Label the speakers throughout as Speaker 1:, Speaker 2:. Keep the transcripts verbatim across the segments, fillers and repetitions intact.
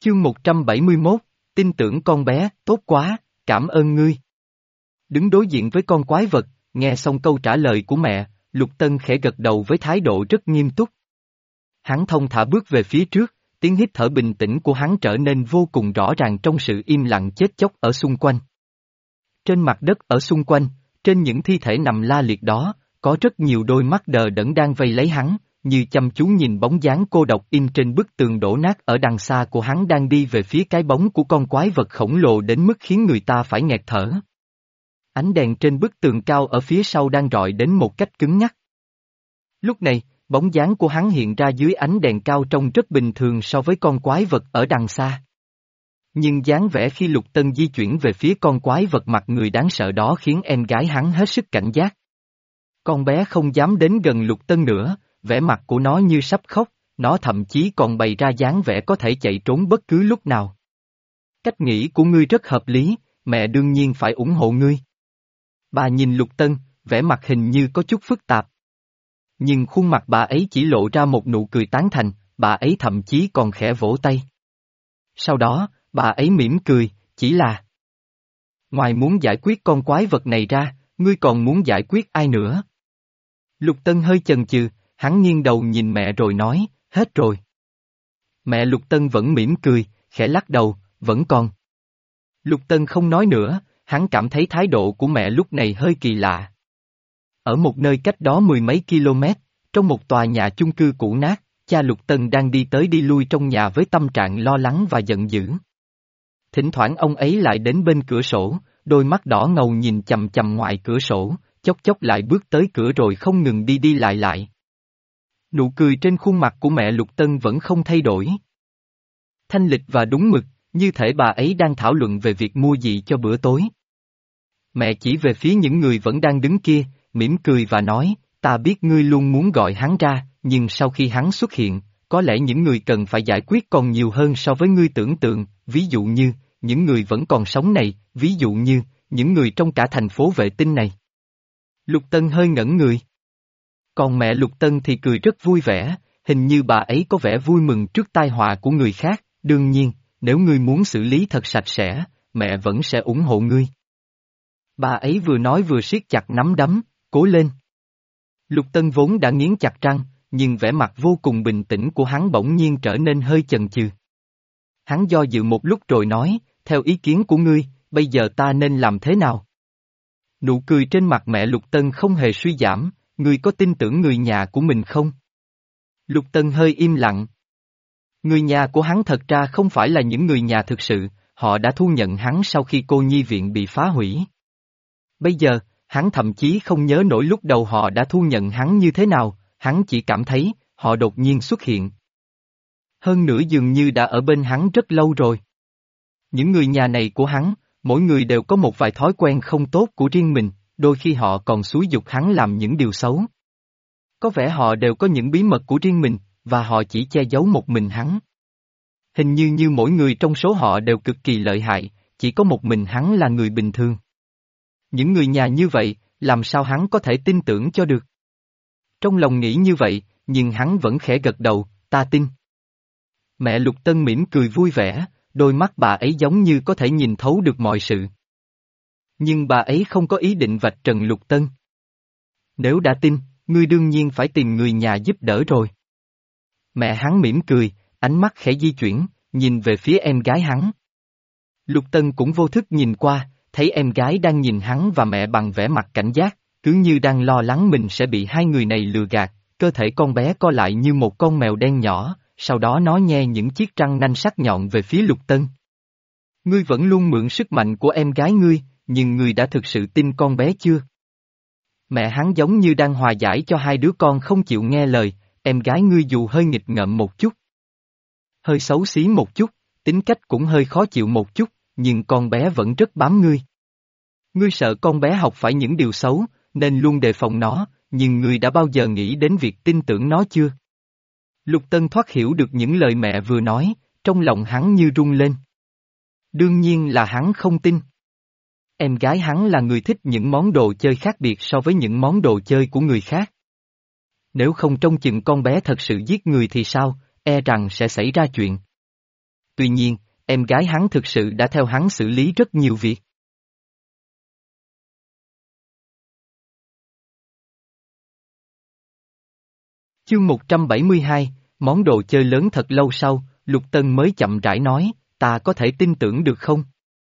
Speaker 1: Chương một trăm bảy mươi mốt, tin tưởng con bé, tốt quá, cảm ơn ngươi. Đứng đối diện với con quái vật, nghe xong câu trả lời của mẹ, Lục Tân khẽ gật đầu với thái độ rất nghiêm túc. Hắn thông thả bước về phía trước, tiếng hít thở bình tĩnh của hắn trở nên vô cùng rõ ràng trong sự im lặng chết chóc ở xung quanh. Trên mặt đất ở xung quanh, trên những thi thể nằm la liệt đó, có rất nhiều đôi mắt đờ đẫn đang vây lấy hắn, như chăm chú nhìn bóng dáng cô độc in trên bức tường đổ nát ở đằng xa của hắn đang đi về phía cái bóng của con quái vật khổng lồ đến mức khiến người ta phải nghẹt thở. Ánh đèn trên bức tường cao ở phía sau đang rọi đến một cách cứng nhắc. Lúc này, bóng dáng của hắn hiện ra dưới ánh đèn cao trông rất bình thường so với con quái vật ở đằng xa. Nhưng dáng vẻ khi Lục Tân di chuyển về phía con quái vật mặt người đáng sợ đó khiến em gái hắn hết sức cảnh giác. Con bé không dám đến gần Lục Tân nữa, vẻ mặt của nó như sắp khóc, nó thậm chí còn bày ra dáng vẻ có thể chạy trốn bất cứ lúc nào. Cách nghĩ của ngươi rất hợp lý, mẹ đương nhiên phải ủng hộ ngươi. Bà nhìn Lục Tân, vẻ mặt hình như có chút phức tạp. Nhưng khuôn mặt bà ấy chỉ lộ ra một nụ cười tán thành, bà ấy thậm chí còn khẽ vỗ tay. Sau đó, bà ấy mỉm cười, chỉ là: ngoài muốn giải quyết con quái vật này ra, ngươi còn muốn giải quyết ai nữa? Lục Tân hơi chần chừ, hắn nghiêng đầu nhìn mẹ rồi nói, hết rồi. Mẹ Lục Tân vẫn mỉm cười, khẽ lắc đầu, vẫn còn. Lục Tân không nói nữa, hắn cảm thấy thái độ của mẹ lúc này hơi kỳ lạ. Ở một nơi cách đó mười mấy km, trong một tòa nhà chung cư cũ nát, cha Lục Tân đang đi tới đi lui trong nhà với tâm trạng lo lắng và giận dữ. Thỉnh thoảng ông ấy lại đến bên cửa sổ, đôi mắt đỏ ngầu nhìn chằm chằm ngoài cửa sổ, chốc chốc lại bước tới cửa rồi không ngừng đi đi lại lại. Nụ cười trên khuôn mặt của mẹ Lục Tân vẫn không thay đổi. Thanh lịch và đúng mực, như thể bà ấy đang thảo luận về việc mua gì cho bữa tối. Mẹ chỉ về phía những người vẫn đang đứng kia, mỉm cười và nói, ta biết ngươi luôn muốn gọi hắn ra, nhưng sau khi hắn xuất hiện, có lẽ những người cần phải giải quyết còn nhiều hơn so với ngươi tưởng tượng, ví dụ như, những người vẫn còn sống này, ví dụ như, những người trong cả thành phố vệ tinh này. Lục Tân hơi ngẩn người. Còn mẹ Lục Tân thì cười rất vui vẻ, hình như bà ấy có vẻ vui mừng trước tai họa của người khác, đương nhiên, nếu ngươi muốn xử lý thật sạch sẽ, mẹ vẫn sẽ ủng hộ ngươi. Bà ấy vừa nói vừa siết chặt nắm đấm, cố lên. Lục Tân vốn đã nghiến chặt răng, nhưng vẻ mặt vô cùng bình tĩnh của hắn bỗng nhiên trở nên hơi chần chừ. Hắn do dự một lúc rồi nói, theo ý kiến của ngươi, bây giờ ta nên làm thế nào? Nụ cười trên mặt mẹ Lục Tân không hề suy giảm, ngươi có tin tưởng người nhà của mình không? Lục Tân hơi im lặng. Người nhà của hắn thật ra không phải là những người nhà thực sự, họ đã thu nhận hắn sau khi cô nhi viện bị phá hủy. Bây giờ, hắn thậm chí không nhớ nổi lúc đầu họ đã thu nhận hắn như thế nào, hắn chỉ cảm thấy, họ đột nhiên xuất hiện. Hơn nữa dường như đã ở bên hắn rất lâu rồi. Những người nhà này của hắn, mỗi người đều có một vài thói quen không tốt của riêng mình, đôi khi họ còn xúi giục hắn làm những điều xấu. Có vẻ họ đều có những bí mật của riêng mình, và họ chỉ che giấu một mình hắn. Hình như như mỗi người trong số họ đều cực kỳ lợi hại, chỉ có một mình hắn là người bình thường. Những người nhà như vậy, làm sao hắn có thể tin tưởng cho được? Trong lòng nghĩ như vậy, nhưng hắn vẫn khẽ gật đầu, ta tin. Mẹ Lục Tân mỉm cười vui vẻ, đôi mắt bà ấy giống như có thể nhìn thấu được mọi sự. Nhưng bà ấy không có ý định vạch trần Lục Tân. Nếu đã tin, ngươi đương nhiên phải tìm người nhà giúp đỡ rồi. Mẹ hắn mỉm cười, ánh mắt khẽ di chuyển, nhìn về phía em gái hắn. Lục Tân cũng vô thức nhìn qua, thấy em gái đang nhìn hắn và mẹ bằng vẻ mặt cảnh giác, cứ như đang lo lắng mình sẽ bị hai người này lừa gạt, cơ thể con bé co lại như một con mèo đen nhỏ, sau đó nó nhe những chiếc răng nanh sắc nhọn về phía Lục Tân. Ngươi vẫn luôn mượn sức mạnh của em gái ngươi, nhưng ngươi đã thực sự tin con bé chưa? Mẹ hắn giống như đang hòa giải cho hai đứa con không chịu nghe lời, em gái ngươi dù hơi nghịch ngợm một chút, hơi xấu xí một chút, tính cách cũng hơi khó chịu một chút, nhưng con bé vẫn rất bám ngươi. Ngươi sợ con bé học phải những điều xấu, nên luôn đề phòng nó, nhưng ngươi đã bao giờ nghĩ đến việc tin tưởng nó chưa? Lục Tân thoát hiểu được những lời mẹ vừa nói, trong lòng hắn như rung lên. Đương nhiên là hắn không tin. Em gái hắn là người thích những món đồ chơi khác biệt so với những món đồ chơi của người khác. Nếu không trông chừng con bé thật sự giết người thì sao, e rằng sẽ xảy ra chuyện. Tuy nhiên, em gái hắn thực sự đã theo hắn xử lý rất nhiều việc. Chương một trăm bảy mươi hai, món đồ chơi lớn. Thật lâu sau, Lục Tân mới chậm rãi nói, ta có thể tin tưởng được không?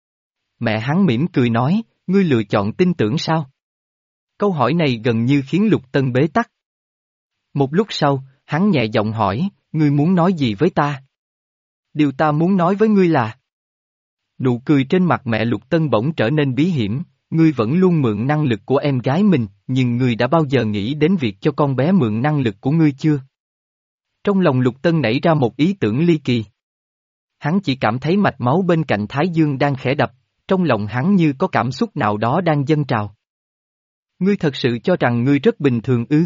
Speaker 1: Mẹ hắn mỉm cười nói, ngươi lựa chọn tin tưởng sao? Câu hỏi này gần như khiến Lục Tân bế tắc. Một lúc sau, hắn nhẹ giọng hỏi, ngươi muốn nói gì với ta? Điều ta muốn nói với ngươi là... Nụ cười trên mặt mẹ Lục Tân bỗng trở nên bí hiểm, ngươi vẫn luôn mượn năng lực của em gái mình, nhưng ngươi đã bao giờ nghĩ đến việc cho con bé mượn năng lực của ngươi chưa? Trong lòng Lục Tân nảy ra một ý tưởng ly kỳ. Hắn chỉ cảm thấy mạch máu bên cạnh Thái Dương đang khẽ đập, trong lòng hắn như có cảm xúc nào đó đang dâng trào. Ngươi thật sự cho rằng ngươi rất bình thường ư?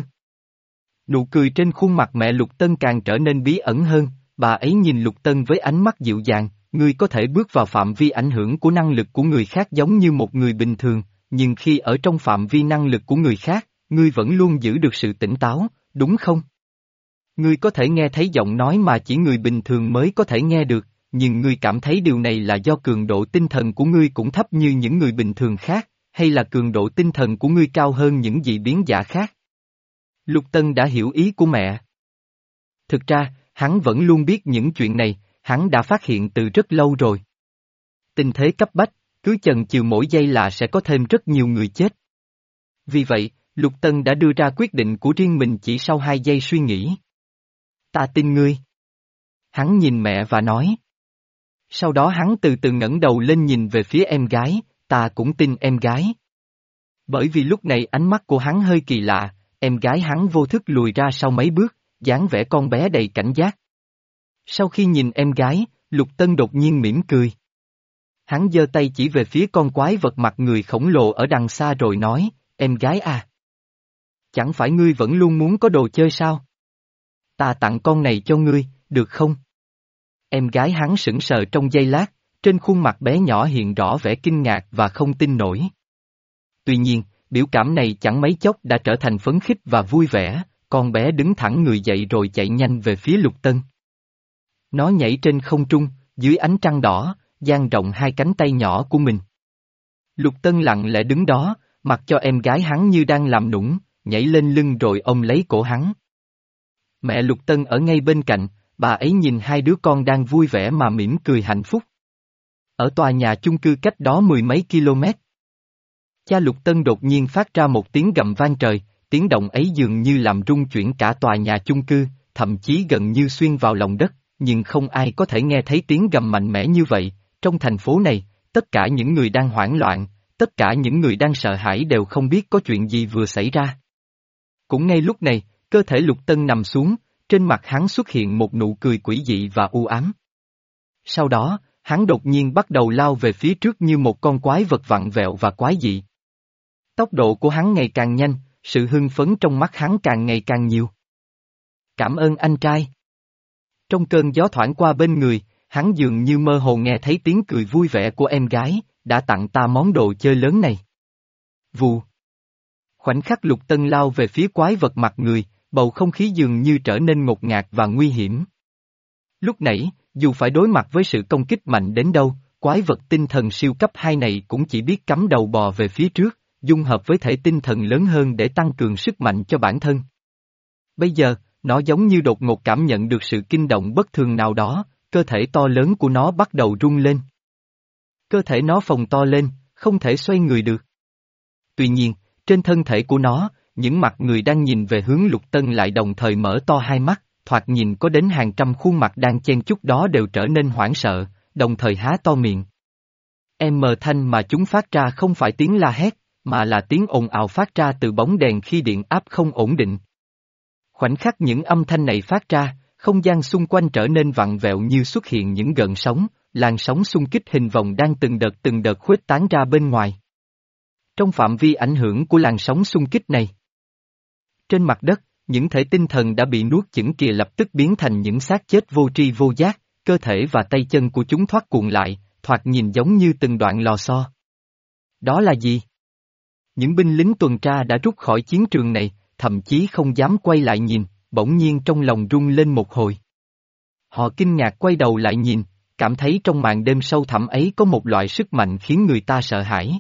Speaker 1: Nụ cười trên khuôn mặt mẹ Lục Tân càng trở nên bí ẩn hơn, bà ấy nhìn Lục Tân với ánh mắt dịu dàng, ngươi có thể bước vào phạm vi ảnh hưởng của năng lực của người khác giống như một người bình thường, nhưng khi ở trong phạm vi năng lực của người khác, ngươi vẫn luôn giữ được sự tỉnh táo, đúng không? Ngươi có thể nghe thấy giọng nói mà chỉ người bình thường mới có thể nghe được, nhưng ngươi cảm thấy điều này là do cường độ tinh thần của ngươi cũng thấp như những người bình thường khác, hay là cường độ tinh thần của ngươi cao hơn những dị biến giả khác? Lục Tân đã hiểu ý của mẹ. Thực ra, hắn vẫn luôn biết những chuyện này, hắn đã phát hiện từ rất lâu rồi. Tình thế cấp bách, cứ chần chừ mỗi giây là sẽ có thêm rất nhiều người chết. Vì vậy, Lục Tân đã đưa ra quyết định của riêng mình chỉ sau hai giây suy nghĩ. Ta tin ngươi. Hắn nhìn mẹ và nói. Sau đó hắn từ từ ngẩng đầu lên nhìn về phía em gái, ta cũng tin em gái. Bởi vì lúc này ánh mắt của hắn hơi kỳ lạ, em gái hắn vô thức lùi ra sau mấy bước, dáng vẻ con bé đầy cảnh giác. Sau khi nhìn em gái, Lục Tân đột nhiên mỉm cười. Hắn giơ tay chỉ về phía con quái vật mặt người khổng lồ ở đằng xa rồi nói, em gái à. Chẳng phải ngươi vẫn luôn muốn có đồ chơi sao? Ta tặng con này cho ngươi, được không? Em gái hắn sững sờ trong giây lát, trên khuôn mặt bé nhỏ hiện rõ vẻ kinh ngạc và không tin nổi. Tuy nhiên, biểu cảm này chẳng mấy chốc đã trở thành phấn khích và vui vẻ, con bé đứng thẳng người dậy rồi chạy nhanh về phía Lục Tân. Nó nhảy trên không trung, dưới ánh trăng đỏ, dang rộng hai cánh tay nhỏ của mình. Lục Tân lặng lẽ đứng đó, mặc cho em gái hắn như đang làm nũng, nhảy lên lưng rồi ôm lấy cổ hắn. Mẹ Lục Tân ở ngay bên cạnh, bà ấy nhìn hai đứa con đang vui vẻ mà mỉm cười hạnh phúc. Ở tòa nhà chung cư cách đó mười mấy km. Cha Lục Tân đột nhiên phát ra một tiếng gầm vang trời, tiếng động ấy dường như làm rung chuyển cả tòa nhà chung cư, thậm chí gần như xuyên vào lòng đất, nhưng không ai có thể nghe thấy tiếng gầm mạnh mẽ như vậy. Trong thành phố này, tất cả những người đang hoảng loạn, tất cả những người đang sợ hãi đều không biết có chuyện gì vừa xảy ra. Cũng ngay lúc này, cơ thể Lục Tân nằm xuống, trên mặt hắn xuất hiện một nụ cười quỷ dị và u ám. Sau đó, hắn đột nhiên bắt đầu lao về phía trước như một con quái vật vặn vẹo và quái dị. Tốc độ của hắn ngày càng nhanh, sự hưng phấn trong mắt hắn càng ngày càng nhiều. Cảm ơn anh trai. Trong cơn gió thoảng qua bên người, hắn dường như mơ hồ nghe thấy tiếng cười vui vẻ của em gái, đã tặng ta món đồ chơi lớn này. Vù. Khoảnh khắc Lục Tân lao về phía quái vật mặt người, bầu không khí dường như trở nên ngột ngạt và nguy hiểm. Lúc nãy, dù phải đối mặt với sự công kích mạnh đến đâu, quái vật tinh thần siêu cấp hai này cũng chỉ biết cắm đầu bò về phía trước, dung hợp với thể tinh thần lớn hơn để tăng cường sức mạnh cho bản thân. Bây giờ, nó giống như đột ngột cảm nhận được sự kinh động bất thường nào đó, cơ thể to lớn của nó bắt đầu rung lên. Cơ thể nó phồng to lên, không thể xoay người được. Tuy nhiên, trên thân thể của nó, những mặt người đang nhìn về hướng Lục Tân lại đồng thời mở to hai mắt, thoạt nhìn có đến hàng trăm khuôn mặt đang chen chúc đó đều trở nên hoảng sợ, đồng thời há to miệng. Em mờ thanh mà chúng phát ra không phải tiếng la hét, mà là tiếng ồn ào phát ra từ bóng đèn khi điện áp không ổn định. Khoảnh khắc những âm thanh này phát ra, không gian xung quanh trở nên vặn vẹo như xuất hiện những gợn sóng, làn sóng xung kích hình vòng đang từng đợt từng đợt khuếch tán ra bên ngoài. Trong phạm vi ảnh hưởng của làn sóng xung kích này, trên mặt đất, những thể tinh thần đã bị nuốt chửng kia lập tức biến thành những xác chết vô tri vô giác, cơ thể và tay chân của chúng thoát cuộn lại, thoạt nhìn giống như từng đoạn lò xo. Đó là gì? Những binh lính tuần tra đã rút khỏi chiến trường này, thậm chí không dám quay lại nhìn, bỗng nhiên trong lòng rung lên một hồi. Họ kinh ngạc quay đầu lại nhìn, cảm thấy trong màn đêm sâu thẳm ấy có một loại sức mạnh khiến người ta sợ hãi.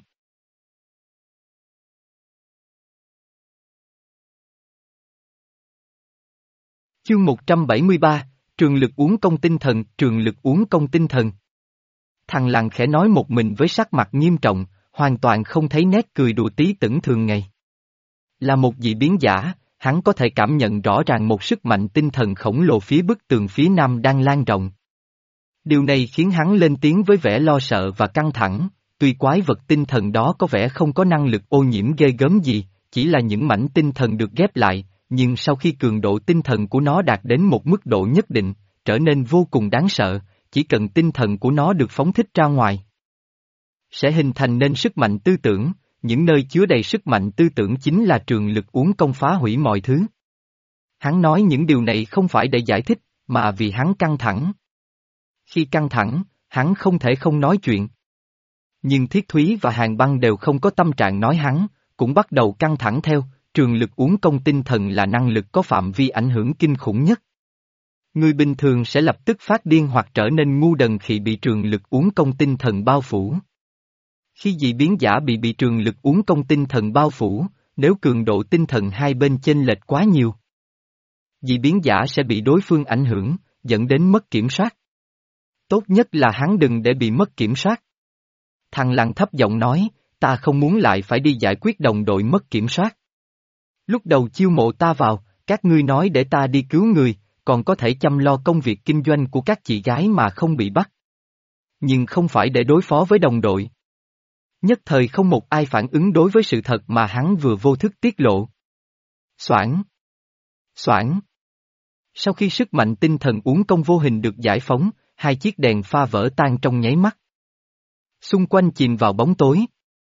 Speaker 1: Chương một trăm bảy mươi ba, Trường lực uốn công tinh thần, trường lực uốn công tinh thần. Thằng lằn khẽ nói một mình với sắc mặt nghiêm trọng, hoàn toàn không thấy nét cười đùa tí tửng thường ngày. Là một dị biến giả, hắn có thể cảm nhận rõ ràng một sức mạnh tinh thần khổng lồ phía bức tường phía nam đang lan rộng. Điều này khiến hắn lên tiếng với vẻ lo sợ và căng thẳng, tuy quái vật tinh thần đó có vẻ không có năng lực ô nhiễm ghê gớm gì, chỉ là những mảnh tinh thần được ghép lại, nhưng sau khi cường độ tinh thần của nó đạt đến một mức độ nhất định, trở nên vô cùng đáng sợ, chỉ cần tinh thần của nó được phóng thích ra ngoài, sẽ hình thành nên sức mạnh tư tưởng, những nơi chứa đầy sức mạnh tư tưởng chính là trường lực uốn công phá hủy mọi thứ. Hắn nói những điều này không phải để giải thích, mà vì hắn căng thẳng. Khi căng thẳng, hắn không thể không nói chuyện. Nhưng Thiết Thúy và Hàn Băng đều không có tâm trạng nói hắn, cũng bắt đầu căng thẳng theo, trường lực uốn công tinh thần là năng lực có phạm vi ảnh hưởng kinh khủng nhất. Người bình thường sẽ lập tức phát điên hoặc trở nên ngu đần khi bị trường lực uốn công tinh thần bao phủ. Khi dị biến giả bị bị trường lực uốn công tinh thần bao phủ, nếu cường độ tinh thần hai bên chênh lệch quá nhiều, dị biến giả sẽ bị đối phương ảnh hưởng, dẫn đến mất kiểm soát. Tốt nhất là hắn đừng để bị mất kiểm soát. Thằng lằn thấp giọng nói, ta không muốn lại phải đi giải quyết đồng đội mất kiểm soát. Lúc đầu chiêu mộ ta vào, các ngươi nói để ta đi cứu người, còn có thể chăm lo công việc kinh doanh của các chị gái mà không bị bắt. Nhưng không phải để đối phó với đồng đội. Nhất thời không một ai phản ứng đối với sự thật mà hắn vừa vô thức tiết lộ. Soảng. Soảng. Sau khi sức mạnh tinh thần uốn công vô hình được giải phóng, hai chiếc đèn pha vỡ tan trong nháy mắt. Xung quanh chìm vào bóng tối.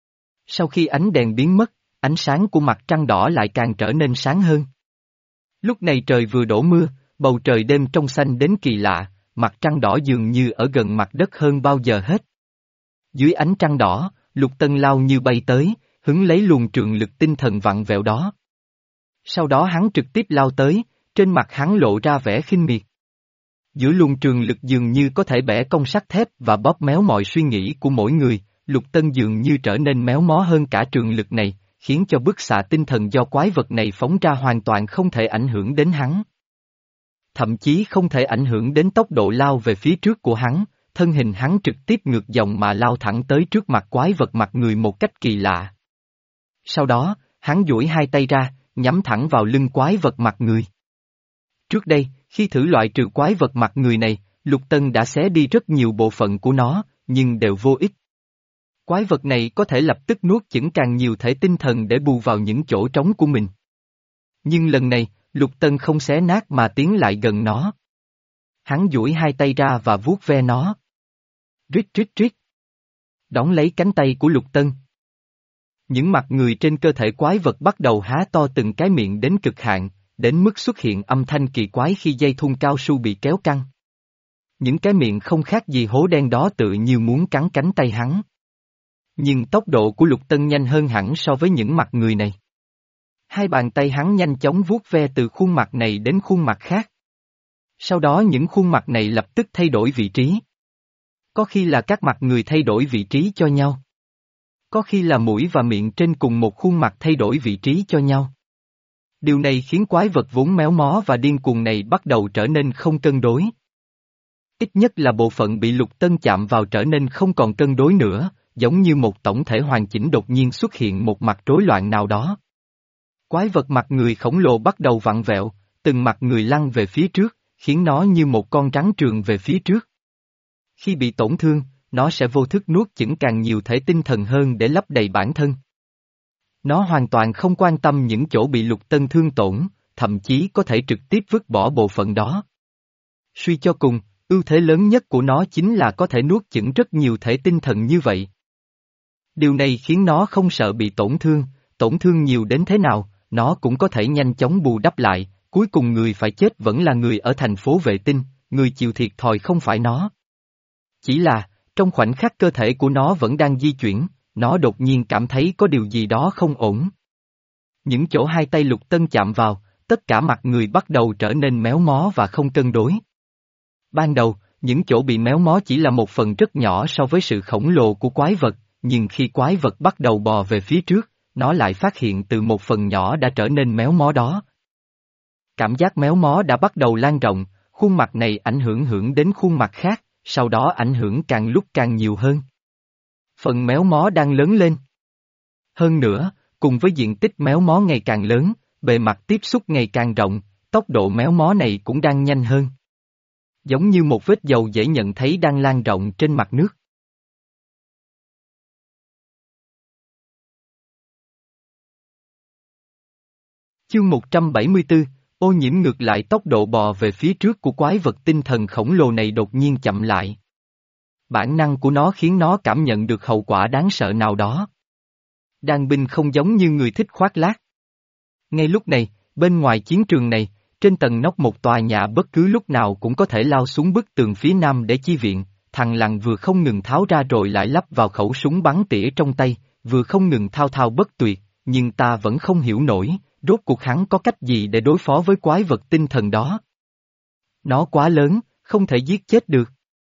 Speaker 1: Sau khi ánh đèn biến mất, ánh sáng của mặt trăng đỏ lại càng trở nên sáng hơn. Lúc này trời vừa đổ mưa, bầu trời đêm trong xanh đến kỳ lạ, mặt trăng đỏ dường như ở gần mặt đất hơn bao giờ hết. Dưới ánh trăng đỏ, Lục Tân lao như bay tới, hứng lấy luồng trường lực tinh thần vặn vẹo đó. Sau đó hắn trực tiếp lao tới, trên mặt hắn lộ ra vẻ khinh miệt. Giữa luồng trường lực dường như có thể bẻ cong sắt thép và bóp méo mọi suy nghĩ của mỗi người, Lục Tân dường như trở nên méo mó hơn cả trường lực này, khiến cho bức xạ tinh thần do quái vật này phóng ra hoàn toàn không thể ảnh hưởng đến hắn. Thậm chí không thể ảnh hưởng đến tốc độ lao về phía trước của hắn, thân hình hắn trực tiếp ngược dòng mà lao thẳng tới trước mặt quái vật mặt người một cách kỳ lạ. Sau đó, hắn duỗi hai tay ra, nhắm thẳng vào lưng quái vật mặt người. Trước đây, khi thử loại trừ quái vật mặt người này, Lục Tân đã xé đi rất nhiều bộ phận của nó, nhưng đều vô ích. Quái vật này có thể lập tức nuốt chửng càng nhiều thể tinh thần để bù vào những chỗ trống của mình. Nhưng lần này, Lục Tân không xé nát mà tiến lại gần nó. Hắn duỗi hai tay ra và vuốt ve nó. Rít rít rít. Đón lấy cánh tay của Lục Tân. Những mặt người trên cơ thể quái vật bắt đầu há to từng cái miệng đến cực hạn, đến mức xuất hiện âm thanh kỳ quái khi dây thun cao su bị kéo căng. Những cái miệng không khác gì hố đen đó tự như muốn cắn cánh tay hắn. Nhưng tốc độ của Lục Tân nhanh hơn hẳn so với những mặt người này. Hai bàn tay hắn nhanh chóng vuốt ve từ khuôn mặt này đến khuôn mặt khác. Sau đó những khuôn mặt này lập tức thay đổi vị trí. Có khi là các mặt người thay đổi vị trí cho nhau. Có khi là mũi và miệng trên cùng một khuôn mặt thay đổi vị trí cho nhau. Điều này khiến quái vật vốn méo mó và điên cuồng này bắt đầu trở nên không cân đối. Ít nhất là bộ phận bị Lục Tân chạm vào trở nên không còn cân đối nữa, giống như một tổng thể hoàn chỉnh đột nhiên xuất hiện một mặt rối loạn nào đó. Quái vật mặt người khổng lồ bắt đầu vặn vẹo, từng mặt người lăn về phía trước, khiến nó như một con rắn trườn về phía trước. Khi bị tổn thương, nó sẽ vô thức nuốt chửng càng nhiều thể tinh thần hơn để lấp đầy bản thân. Nó hoàn toàn không quan tâm những chỗ bị Lục Tân thương tổn, thậm chí có thể trực tiếp vứt bỏ bộ phận đó. Suy cho cùng, ưu thế lớn nhất của nó chính là có thể nuốt chửng rất nhiều thể tinh thần như vậy. Điều này khiến nó không sợ bị tổn thương, tổn thương nhiều đến thế nào, nó cũng có thể nhanh chóng bù đắp lại, cuối cùng người phải chết vẫn là người ở thành phố vệ tinh, người chịu thiệt thòi không phải nó. Chỉ là, trong khoảnh khắc cơ thể của nó vẫn đang di chuyển, nó đột nhiên cảm thấy có điều gì đó không ổn. Những chỗ hai tay Lục Tân chạm vào, tất cả mặt người bắt đầu trở nên méo mó và không cân đối. Ban đầu, những chỗ bị méo mó chỉ là một phần rất nhỏ so với sự khổng lồ của quái vật, nhưng khi quái vật bắt đầu bò về phía trước, nó lại phát hiện từ một phần nhỏ đã trở nên méo mó đó. Cảm giác méo mó đã bắt đầu lan rộng, khuôn mặt này ảnh hưởng hưởng đến khuôn mặt khác, sau đó ảnh hưởng càng lúc càng nhiều hơn. Phần méo mó đang lớn lên. Hơn nữa, cùng với diện tích méo mó ngày càng lớn, bề mặt tiếp xúc ngày càng rộng, tốc độ méo mó này cũng đang nhanh hơn. Giống như một vết dầu dễ nhận thấy đang lan rộng trên mặt nước. Chương một trăm bảy mươi tư, ô nhiễm ngược lại tốc độ bò về phía trước của quái vật tinh thần khổng lồ này đột nhiên chậm lại. Bản năng của nó khiến nó cảm nhận được hậu quả đáng sợ nào đó. Đàn binh không giống như người thích khoác lác. Ngay lúc này, bên ngoài chiến trường này, trên tầng nóc một tòa nhà bất cứ lúc nào cũng có thể lao xuống bức tường phía nam để chi viện, thằng lằn vừa không ngừng tháo ra rồi lại lắp vào khẩu súng bắn tỉa trong tay, vừa không ngừng thao thao bất tuyệt, nhưng ta vẫn không hiểu nổi, rốt cuộc hắn có cách gì để đối phó với quái vật tinh thần đó. Nó quá lớn, không thể giết chết được.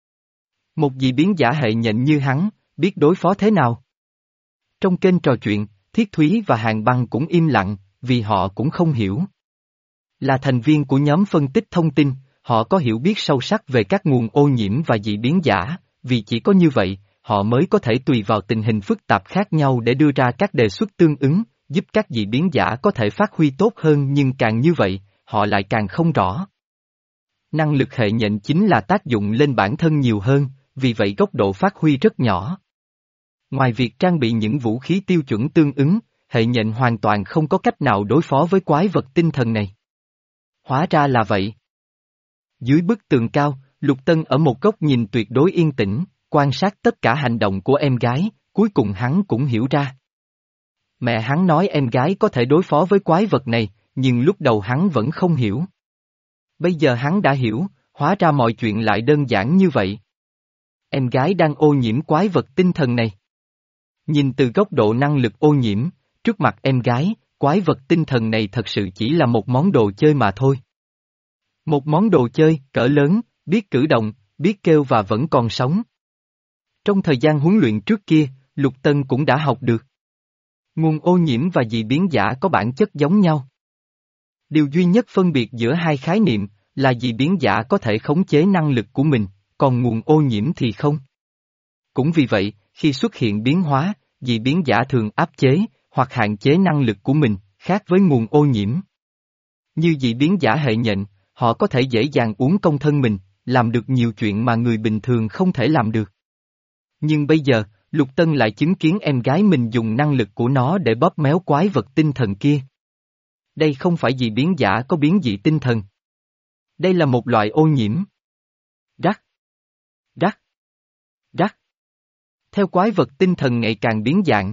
Speaker 1: Một dị biến giả hệ nhện như hắn, biết đối phó thế nào? Trong kênh trò chuyện, Thiết Thúy và Hàng Băng cũng im lặng, vì họ cũng không hiểu. Là thành viên của nhóm phân tích thông tin, họ có hiểu biết sâu sắc về các nguồn ô nhiễm và dị biến giả, vì chỉ có như vậy, họ mới có thể tùy vào tình hình phức tạp khác nhau để đưa ra các đề xuất tương ứng, giúp các dị biến giả có thể phát huy tốt hơn, nhưng càng như vậy, họ lại càng không rõ. Năng lực hệ nhện chính là tác dụng lên bản thân nhiều hơn, vì vậy góc độ phát huy rất nhỏ. Ngoài việc trang bị những vũ khí tiêu chuẩn tương ứng, hệ nhện hoàn toàn không có cách nào đối phó với quái vật tinh thần này. Hóa ra là vậy. Dưới bức tường cao, Lục Tân ở một góc nhìn tuyệt đối yên tĩnh, quan sát tất cả hành động của em gái, cuối cùng hắn cũng hiểu ra. Mẹ hắn nói em gái có thể đối phó với quái vật này, nhưng lúc đầu hắn vẫn không hiểu. Bây giờ hắn đã hiểu, hóa ra mọi chuyện lại đơn giản như vậy. Em gái đang ô nhiễm quái vật tinh thần này. Nhìn từ góc độ năng lực ô nhiễm, trước mặt em gái, quái vật tinh thần này thật sự chỉ là một món đồ chơi mà thôi. Một món đồ chơi, cỡ lớn, biết cử động, biết kêu và vẫn còn sống. Trong thời gian huấn luyện trước kia, Lục Tân cũng đã học được. Nguồn ô nhiễm và dị biến giả có bản chất giống nhau. Điều duy nhất phân biệt giữa hai khái niệm là dị biến giả có thể khống chế năng lực của mình, còn nguồn ô nhiễm thì không. Cũng vì vậy, khi xuất hiện biến hóa, dị biến giả thường áp chế hoặc hạn chế năng lực của mình, khác với nguồn ô nhiễm. Như dị biến giả hệ nhện, họ có thể dễ dàng uống công thân mình, làm được nhiều chuyện mà người bình thường không thể làm được. Nhưng bây giờ, Lục Tân lại chứng kiến em gái mình dùng năng lực của nó để bóp méo quái vật tinh thần kia. Đây không phải dị biến giả có biến dị tinh thần. Đây là một loại ô nhiễm. Rắc. Rắc. Rắc. Theo quái vật tinh thần ngày càng biến dạng.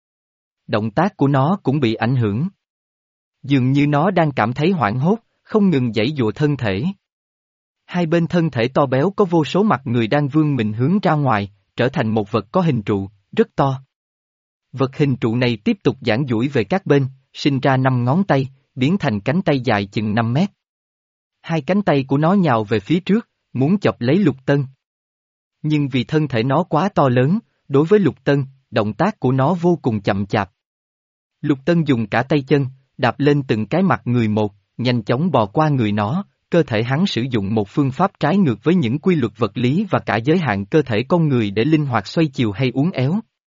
Speaker 1: Động tác của nó cũng bị ảnh hưởng. Dường như nó đang cảm thấy hoảng hốt, không ngừng giãy giụa thân thể. Hai bên thân thể to béo có vô số mặt người đang vươn mình hướng ra ngoài, trở thành một vật có hình trụ, rất to. Vật hình trụ này tiếp tục giãn duỗi về các bên, sinh ra năm ngón tay, biến thành cánh tay dài chừng năm mét. Hai cánh tay của nó nhào về phía trước, muốn chọc lấy Lục Tân. Nhưng vì thân thể nó quá to lớn, đối với Lục Tân, động tác của nó vô cùng chậm chạp. Lục Tân dùng cả tay chân, đạp lên từng cái mặt người một, nhanh chóng bò qua người nó, cơ thể hắn sử dụng một phương pháp trái ngược với những quy luật vật lý và cả giới hạn cơ thể con người để linh hoạt xoay chiều hay uốn éo.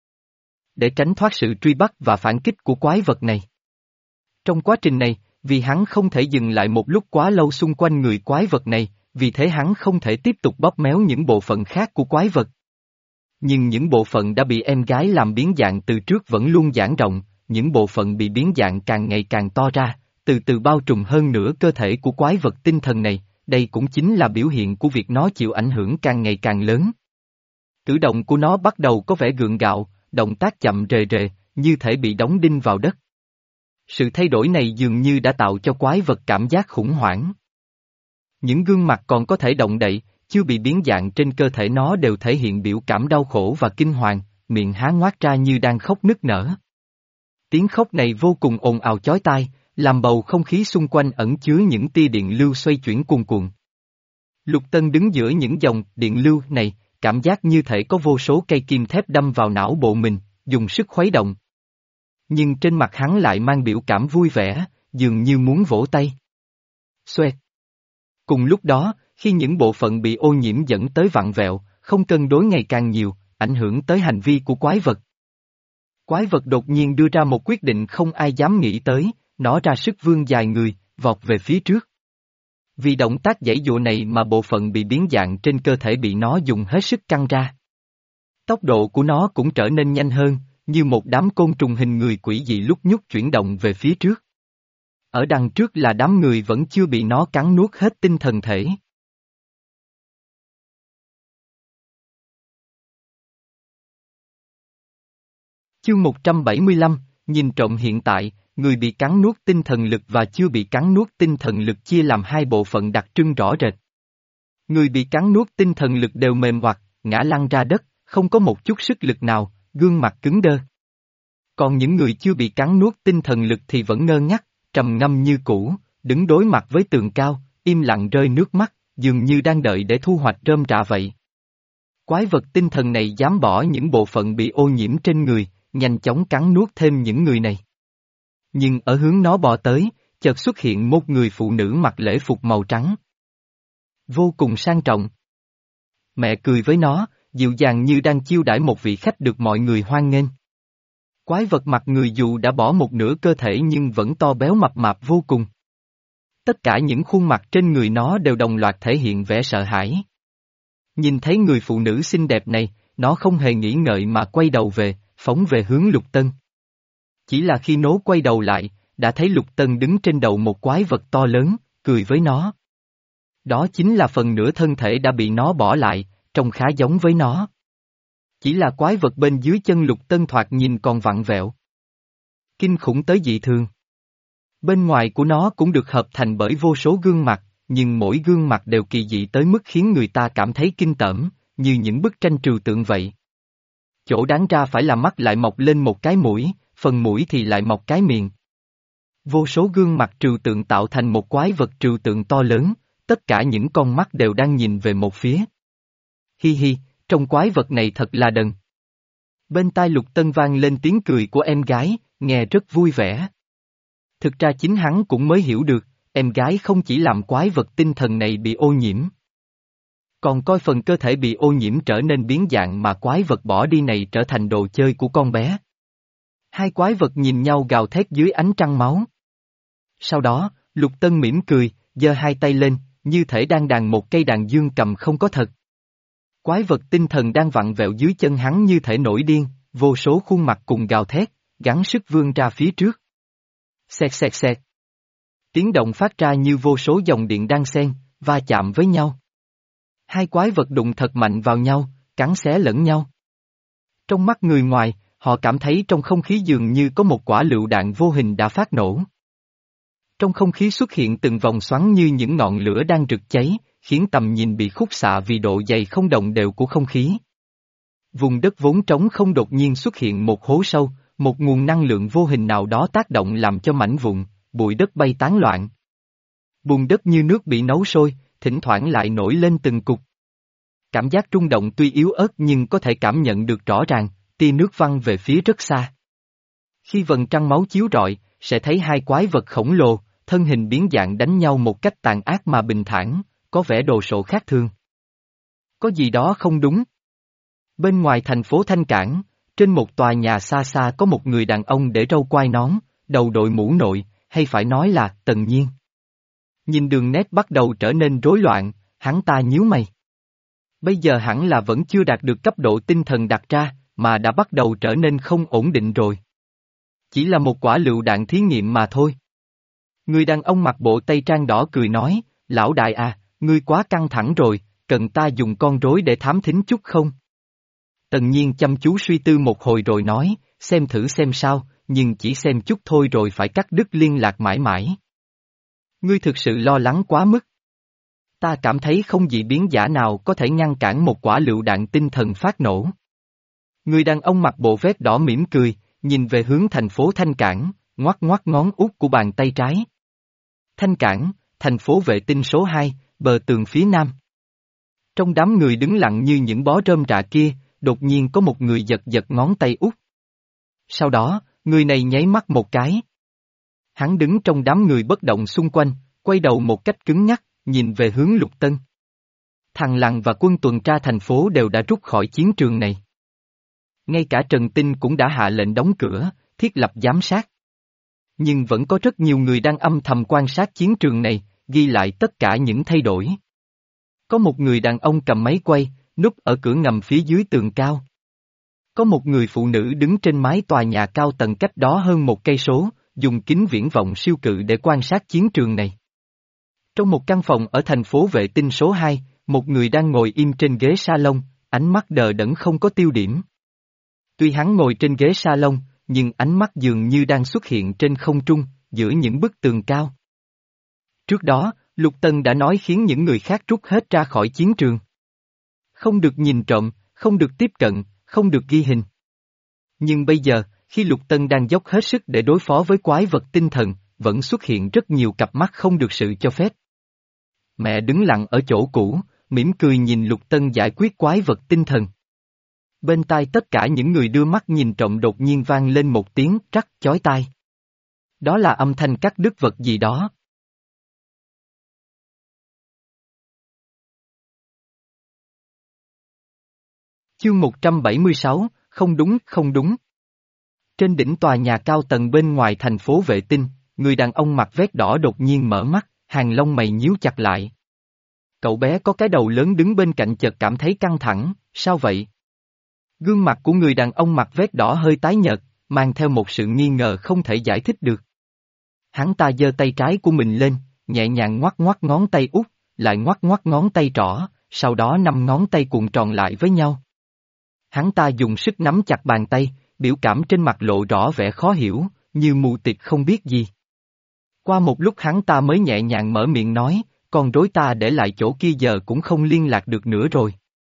Speaker 1: Để tránh thoát sự truy bắt và phản kích của quái vật này. Trong quá trình này, vì hắn không thể dừng lại một lúc quá lâu xung quanh người quái vật này, vì thế hắn không thể tiếp tục bóp méo những bộ phận khác của quái vật. Nhưng những bộ phận đã bị em gái làm biến dạng từ trước vẫn luôn giãn rộng, những bộ phận bị biến dạng càng ngày càng to ra, từ từ bao trùm hơn nửa cơ thể của quái vật tinh thần này, đây cũng chính là biểu hiện của việc nó chịu ảnh hưởng càng ngày càng lớn. Cử động của nó bắt đầu có vẻ gượng gạo, động tác chậm rề rề, như thể bị đóng đinh vào đất. Sự thay đổi này dường như đã tạo cho quái vật cảm giác khủng hoảng. Những gương mặt còn có thể động đậy, chưa bị biến dạng trên cơ thể nó đều thể hiện biểu cảm đau khổ và kinh hoàng, miệng há ngoác ra như đang khóc nức nở. Tiếng khóc này vô cùng ồn ào chói tai, làm bầu không khí xung quanh ẩn chứa những tia điện lưu xoay chuyển cuồn cuộn. Lục Tân đứng giữa những dòng điện lưu này, cảm giác như thể có vô số cây kim thép đâm vào não bộ mình, dùng sức khuấy động. Nhưng trên mặt hắn lại mang biểu cảm vui vẻ, dường như muốn vỗ tay. Xoẹt. Cùng lúc đó, khi những bộ phận bị ô nhiễm dẫn tới vặn vẹo, không cân đối ngày càng nhiều, ảnh hưởng tới hành vi của quái vật. Quái vật đột nhiên đưa ra một quyết định không ai dám nghĩ tới, nó ra sức vươn dài người, vọt về phía trước. Vì động tác giãy giụa này mà bộ phận bị biến dạng trên cơ thể bị nó dùng hết sức căng ra. Tốc độ của nó cũng trở nên nhanh hơn, như một đám côn trùng hình người quỷ dị lúc nhúc chuyển động về phía trước. Ở đằng trước là đám người vẫn chưa bị nó cắn nuốt hết tinh thần thể. Chương một trăm bảy mươi lăm, nhìn trộm hiện tại, người bị cắn nuốt tinh thần lực và chưa bị cắn nuốt tinh thần lực chia làm hai bộ phận đặc trưng rõ rệt. Người bị cắn nuốt tinh thần lực đều mềm oặt, ngã lăn ra đất, không có một chút sức lực nào, gương mặt cứng đơ. Còn những người chưa bị cắn nuốt tinh thần lực thì vẫn ngơ ngác, trầm ngâm như cũ, đứng đối mặt với tường cao, im lặng rơi nước mắt, dường như đang đợi để thu hoạch rơm rạ vậy. Quái vật tinh thần này dám bỏ những bộ phận bị ô nhiễm trên người, nhanh chóng cắn nuốt thêm những người này. Nhưng ở hướng nó bò tới, chợt xuất hiện một người phụ nữ mặc lễ phục màu trắng. Vô cùng sang trọng. Mẹ cười với nó, dịu dàng như đang chiêu đãi một vị khách được mọi người hoan nghênh. Quái vật mặt người dù đã bỏ một nửa cơ thể nhưng vẫn to béo mập mạp vô cùng. Tất cả những khuôn mặt trên người nó đều đồng loạt thể hiện vẻ sợ hãi. Nhìn thấy người phụ nữ xinh đẹp này, nó không hề nghĩ ngợi mà quay đầu về, phóng về hướng Lục Tân. Chỉ là khi nó quay đầu lại, đã thấy Lục Tân đứng trên đầu một quái vật to lớn, cười với nó. Đó chính là phần nửa thân thể đã bị nó bỏ lại, trông khá giống với nó. Chỉ là quái vật bên dưới chân Lục Tân thoạt nhìn còn vặn vẹo. Kinh khủng tới dị thường. Bên ngoài của nó cũng được hợp thành bởi vô số gương mặt, nhưng mỗi gương mặt đều kỳ dị tới mức khiến người ta cảm thấy kinh tởm, như những bức tranh trừu tượng vậy. Chỗ đáng ra phải là mắt lại mọc lên một cái mũi, phần mũi thì lại mọc cái miệng. Vô số gương mặt trừu tượng tạo thành một quái vật trừu tượng to lớn, tất cả những con mắt đều đang nhìn về một phía. Hi hi, trong quái vật này thật là đần. Bên tai Lục Tân vang lên tiếng cười của em gái, nghe rất vui vẻ. Thực ra chính hắn cũng mới hiểu được, em gái không chỉ làm quái vật tinh thần này bị ô nhiễm. Còn coi phần cơ thể bị ô nhiễm trở nên biến dạng mà quái vật bỏ đi này trở thành đồ chơi của con bé. Hai quái vật nhìn nhau gào thét dưới ánh trăng máu. Sau đó, Lục Tân mỉm cười, giơ hai tay lên, như thể đang đàn một cây đàn dương cầm không có thật. Quái vật tinh thần đang vặn vẹo dưới chân hắn như thể nổi điên, vô số khuôn mặt cùng gào thét, gắng sức vươn ra phía trước. Xẹt xẹt xẹt. Tiếng động phát ra như vô số dòng điện đan xen, va chạm với nhau. Hai quái vật đụng thật mạnh vào nhau, cắn xé lẫn nhau. Trong mắt người ngoài, họ cảm thấy trong không khí dường như có một quả lựu đạn vô hình đã phát nổ. Trong không khí xuất hiện từng vòng xoắn như những ngọn lửa đang rực cháy, khiến tầm nhìn bị khúc xạ vì độ dày không đồng đều của không khí. Vùng đất vốn trống không đột nhiên xuất hiện một hố sâu, một nguồn năng lượng vô hình nào đó tác động làm cho mảnh vụn, bụi đất bay tán loạn. Bùn đất như nước bị nấu sôi, thỉnh thoảng lại nổi lên từng cục. Cảm giác rung động tuy yếu ớt nhưng có thể cảm nhận được rõ ràng, tia nước văng về phía rất xa. Khi vầng trăng máu chiếu rọi, sẽ thấy hai quái vật khổng lồ, thân hình biến dạng đánh nhau một cách tàn ác mà bình thản, có vẻ đồ sộ khác thường. Có gì đó không đúng. Bên ngoài thành phố Thanh Cảng, trên một tòa nhà xa xa có một người đàn ông để râu quai nón, đầu đội mũ nội, hay phải nói là Tần Nhiên. Nhìn đường nét bắt đầu trở nên rối loạn, hắn ta nhíu mày. Bây giờ hẳn là vẫn chưa đạt được cấp độ tinh thần đặt ra, mà đã bắt đầu trở nên không ổn định rồi. Chỉ là một quả lựu đạn thí nghiệm mà thôi. Người đàn ông mặc bộ tây trang đỏ cười nói, lão đại à, ngươi quá căng thẳng rồi, cần ta dùng con rối để thám thính chút không? Tần Nhiên chăm chú suy tư một hồi rồi nói, xem thử xem sao, nhưng chỉ xem chút thôi rồi phải cắt đứt liên lạc mãi mãi. Ngươi thực sự lo lắng quá mức. Ta cảm thấy không dị biến giả nào có thể ngăn cản một quả lựu đạn tinh thần phát nổ. Người đàn ông mặc bộ vest đỏ mỉm cười, nhìn về hướng thành phố Thanh Cảng, ngoắc ngoắc ngón út của bàn tay trái. Thanh Cảng, thành phố vệ tinh số hai, bờ tường phía nam. Trong đám người đứng lặng như những bó rơm rạ kia, đột nhiên có một người giật giật ngón tay út. Sau đó, người này nháy mắt một cái. Hắn đứng trong đám người bất động xung quanh, quay đầu một cách cứng nhắc, nhìn về hướng Lục Tân. Thằng Lằn và quân tuần tra thành phố đều đã rút khỏi chiến trường này. Ngay cả Trần Tinh cũng đã hạ lệnh đóng cửa, thiết lập giám sát. Nhưng vẫn có rất nhiều người đang âm thầm quan sát chiến trường này, ghi lại tất cả những thay đổi. Có một người đàn ông cầm máy quay, núp ở cửa ngầm phía dưới tường cao. Có một người phụ nữ đứng trên mái tòa nhà cao tầng cách đó hơn một cây số, dùng kính viễn vọng siêu cự để quan sát chiến trường này. Trong một căn phòng ở thành phố vệ tinh số hai, một người đang ngồi im trên ghế salon, ánh mắt đờ đẫn không có tiêu điểm. Tuy hắn ngồi trên ghế salon, nhưng ánh mắt dường như đang xuất hiện trên không trung, giữa những bức tường cao. Trước đó, Lục Tân đã nói khiến những người khác rút hết ra khỏi chiến trường. Không được nhìn trộm, không được tiếp cận, không được ghi hình. Nhưng bây giờ, khi Lục Tân đang dốc hết sức để đối phó với quái vật tinh thần, vẫn xuất hiện rất nhiều cặp mắt không được sự cho phép. Mẹ đứng lặng ở chỗ cũ, mỉm cười nhìn Lục Tân giải quyết quái vật tinh thần. Bên tai tất cả những người đưa mắt nhìn trộm đột nhiên vang lên một tiếng trắc chói tai. Đó là âm thanh cắt đứt vật gì đó. Chương một trăm bảy mươi sáu, không đúng, không đúng. Trên đỉnh tòa nhà cao tầng bên ngoài thành phố vệ tinh, người đàn ông mặc vest đỏ đột nhiên mở mắt, hàng lông mày nhíu chặt lại. Cậu bé có cái đầu lớn đứng bên cạnh chợt cảm thấy căng thẳng, sao vậy? Gương mặt của người đàn ông mặc vest đỏ hơi tái nhợt, mang theo một sự nghi ngờ không thể giải thích được. Hắn ta giơ tay trái của mình lên, nhẹ nhàng ngoắc ngoắc ngón tay út, lại ngoắc ngoắc ngón tay trỏ, sau đó năm ngón tay cuộn tròn lại với nhau. Hắn ta dùng sức nắm chặt bàn tay, biểu cảm trên mặt lộ rõ vẻ khó hiểu, như mù tịt không biết gì. Qua một lúc hắn ta mới nhẹ nhàng mở miệng nói, con rối ta để lại chỗ kia giờ cũng không liên lạc được nữa rồi.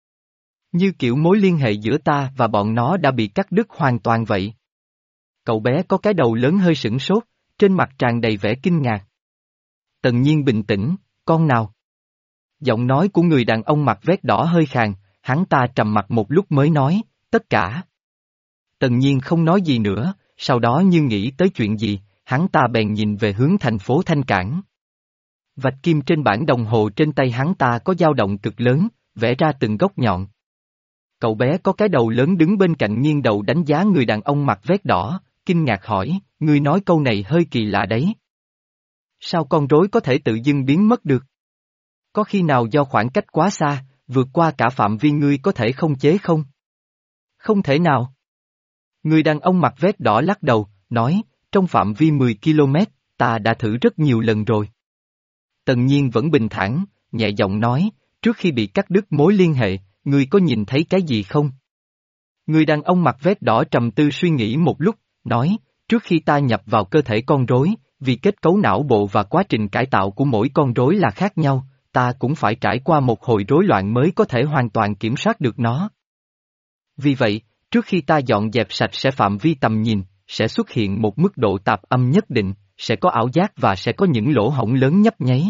Speaker 1: Như kiểu mối liên hệ giữa ta và bọn nó đã bị cắt đứt hoàn toàn vậy. Cậu bé có cái đầu lớn hơi sửng sốt, trên mặt tràn đầy vẻ kinh ngạc. Tần Nhiên bình tĩnh, con nào? Giọng nói của người đàn ông mặc vest đỏ hơi khàn, hắn ta trầm mặt một lúc mới nói, tất cả. Tần Nhiên không nói gì nữa, sau đó như nghĩ tới chuyện gì, hắn ta bèn nhìn về hướng thành phố Thanh Cảng. Vạch kim trên bảng đồng hồ trên tay hắn ta có dao động cực lớn, vẽ ra từng góc nhọn. Cậu bé có cái đầu lớn đứng bên cạnh nghiêng đầu đánh giá người đàn ông mặc vest đỏ, kinh ngạc hỏi, ngươi nói câu này hơi kỳ lạ đấy. Sao con rối có thể tự dưng biến mất được? Có khi nào do khoảng cách quá xa, vượt qua cả phạm vi ngươi có thể không chế không? Không thể nào. Người đàn ông mặc vest đỏ lắc đầu, nói, trong phạm vi mười ki lô mét, ta đã thử rất nhiều lần rồi. Tần Nhiên vẫn bình thản, nhẹ giọng nói, trước khi bị cắt đứt mối liên hệ, ngươi có nhìn thấy cái gì không? Người đàn ông mặc vest đỏ trầm tư suy nghĩ một lúc, nói, trước khi ta nhập vào cơ thể con rối, vì kết cấu não bộ và quá trình cải tạo của mỗi con rối là khác nhau, ta cũng phải trải qua một hồi rối loạn mới có thể hoàn toàn kiểm soát được nó. Vì vậy, trước khi ta dọn dẹp sạch sẽ phạm vi tầm nhìn, sẽ xuất hiện một mức độ tạp âm nhất định, sẽ có ảo giác và sẽ có những lỗ hổng lớn nhấp nháy.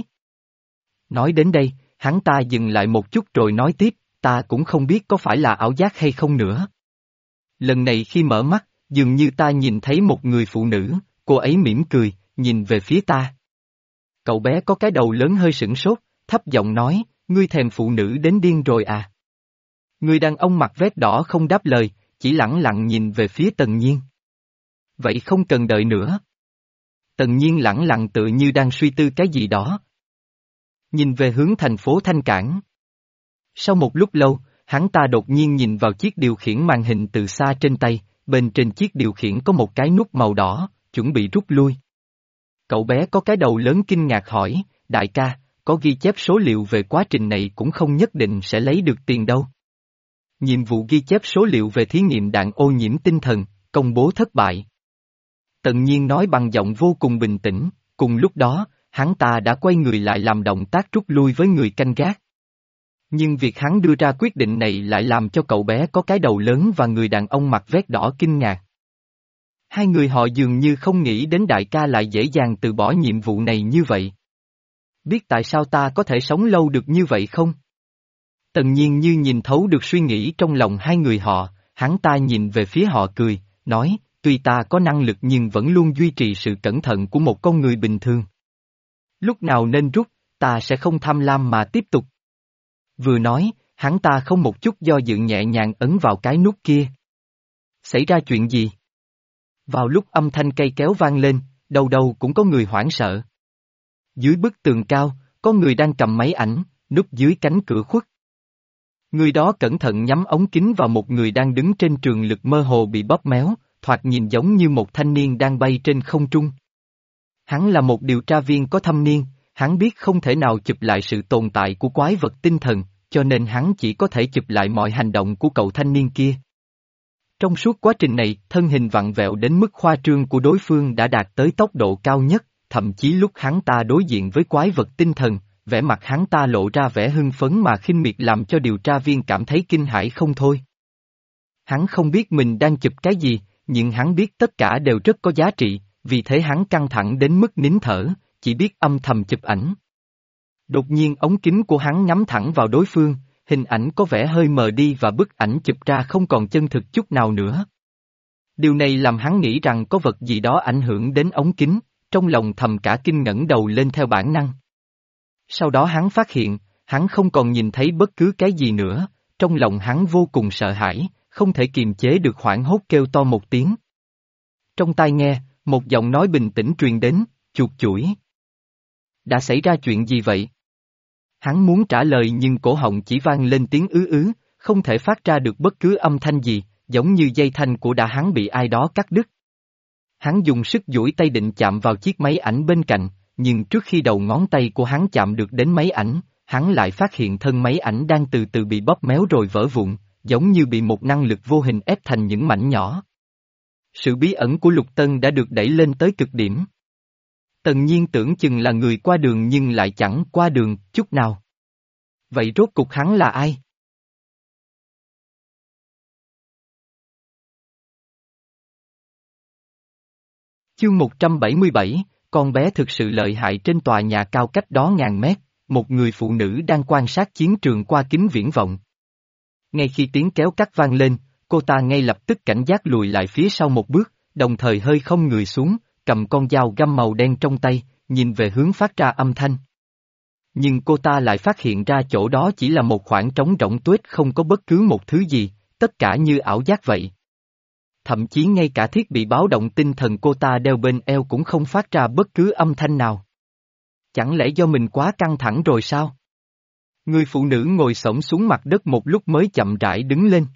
Speaker 1: Nói đến đây, hắn ta dừng lại một chút rồi nói tiếp, ta cũng không biết có phải là ảo giác hay không nữa. Lần này khi mở mắt, dường như ta nhìn thấy một người phụ nữ, cô ấy mỉm cười, nhìn về phía ta. Cậu bé có cái đầu lớn hơi sửng sốt, thấp giọng nói, ngươi thèm phụ nữ đến điên rồi à? Người đàn ông mặc vest đỏ không đáp lời, chỉ lẳng lặng nhìn về phía Tần Nhiên. Vậy không cần đợi nữa. Tần Nhiên lẳng lặng tự như đang suy tư cái gì đó. Nhìn về hướng thành phố Thanh Cảng. Sau một lúc lâu, hắn ta đột nhiên nhìn vào chiếc điều khiển màn hình từ xa trên tay, bên trên chiếc điều khiển có một cái nút màu đỏ, chuẩn bị rút lui. Cậu bé có cái đầu lớn kinh ngạc hỏi, đại ca, có ghi chép số liệu về quá trình này cũng không nhất định sẽ lấy được tiền đâu. Nhiệm vụ ghi chép số liệu về thí nghiệm đạn ô nhiễm tinh thần, công bố thất bại. Tần Nhiên nói bằng giọng vô cùng bình tĩnh, cùng lúc đó, hắn ta đã quay người lại làm động tác rút lui với người canh gác. Nhưng việc hắn đưa ra quyết định này lại làm cho cậu bé có cái đầu lớn và người đàn ông mặc vest đỏ kinh ngạc. Hai người họ dường như không nghĩ đến đại ca lại dễ dàng từ bỏ nhiệm vụ này như vậy. Biết tại sao ta có thể sống lâu được như vậy không? Tần Nhiên như nhìn thấu được suy nghĩ trong lòng hai người họ, hắn ta nhìn về phía họ cười, nói, tuy ta có năng lực nhưng vẫn luôn duy trì sự cẩn thận của một con người bình thường. Lúc nào nên rút, ta sẽ không tham lam mà tiếp tục. Vừa nói, hắn ta không một chút do dự nhẹ nhàng ấn vào cái nút kia. Xảy ra chuyện gì? Vào lúc âm thanh cây kéo vang lên, đầu đầu cũng có người hoảng sợ. Dưới bức tường cao, có người đang cầm máy ảnh, núp dưới cánh cửa khuất. Người đó cẩn thận nhắm ống kính vào một người đang đứng trên trường lực mơ hồ bị bóp méo, thoạt nhìn giống như một thanh niên đang bay trên không trung. Hắn là một điều tra viên có thâm niên, hắn biết không thể nào chụp lại sự tồn tại của quái vật tinh thần, cho nên hắn chỉ có thể chụp lại mọi hành động của cậu thanh niên kia. Trong suốt quá trình này, thân hình vặn vẹo đến mức khoa trương của đối phương đã đạt tới tốc độ cao nhất, thậm chí lúc hắn ta đối diện với quái vật tinh thần, vẻ mặt hắn ta lộ ra vẻ hưng phấn mà khinh miệt làm cho điều tra viên cảm thấy kinh hãi không thôi. Hắn không biết mình đang chụp cái gì, nhưng hắn biết tất cả đều rất có giá trị, vì thế hắn căng thẳng đến mức nín thở, chỉ biết âm thầm chụp ảnh. Đột nhiên ống kính của hắn nhắm thẳng vào đối phương, hình ảnh có vẻ hơi mờ đi và bức ảnh chụp ra không còn chân thực chút nào nữa. Điều này làm hắn nghĩ rằng có vật gì đó ảnh hưởng đến ống kính, trong lòng thầm cả kinh ngẩng đầu lên theo bản năng. Sau đó hắn phát hiện, hắn không còn nhìn thấy bất cứ cái gì nữa, trong lòng hắn vô cùng sợ hãi, không thể kiềm chế được hoảng hốt kêu to một tiếng. Trong tai nghe, một giọng nói bình tĩnh truyền đến, chuột chủi. Đã xảy ra chuyện gì vậy? Hắn muốn trả lời nhưng cổ họng chỉ vang lên tiếng ứ ứ, không thể phát ra được bất cứ âm thanh gì, giống như dây thanh của đã hắn bị ai đó cắt đứt. Hắn dùng sức duỗi tay định chạm vào chiếc máy ảnh bên cạnh, nhưng trước khi đầu ngón tay của hắn chạm được đến máy ảnh, hắn lại phát hiện thân máy ảnh đang từ từ bị bóp méo rồi vỡ vụn, giống như bị một năng lực vô hình ép thành những mảnh nhỏ. Sự bí ẩn của Lục Tân đã được đẩy lên tới cực điểm. Tần Nhiên tưởng chừng là người qua đường nhưng lại chẳng qua đường chút nào. Vậy rốt cục hắn là ai? Chương một trăm bảy mươi bảy, con bé thực sự lợi hại. Trên tòa nhà cao cách đó ngàn mét, một người phụ nữ đang quan sát chiến trường qua kính viễn vọng. Ngay khi tiếng kéo cắt vang lên, cô ta ngay lập tức cảnh giác lùi lại phía sau một bước, đồng thời hơi không người xuống, cầm con dao găm màu đen trong tay, nhìn về hướng phát ra âm thanh. Nhưng cô ta lại phát hiện ra chỗ đó chỉ là một khoảng trống rỗng tuếch, không có bất cứ một thứ gì, tất cả như ảo giác vậy. Thậm chí ngay cả thiết bị báo động tinh thần cô ta đeo bên eo cũng không phát ra bất cứ âm thanh nào. Chẳng lẽ do mình quá căng thẳng rồi sao? Người phụ nữ ngồi xổm xuống mặt đất một lúc mới chậm rãi đứng lên.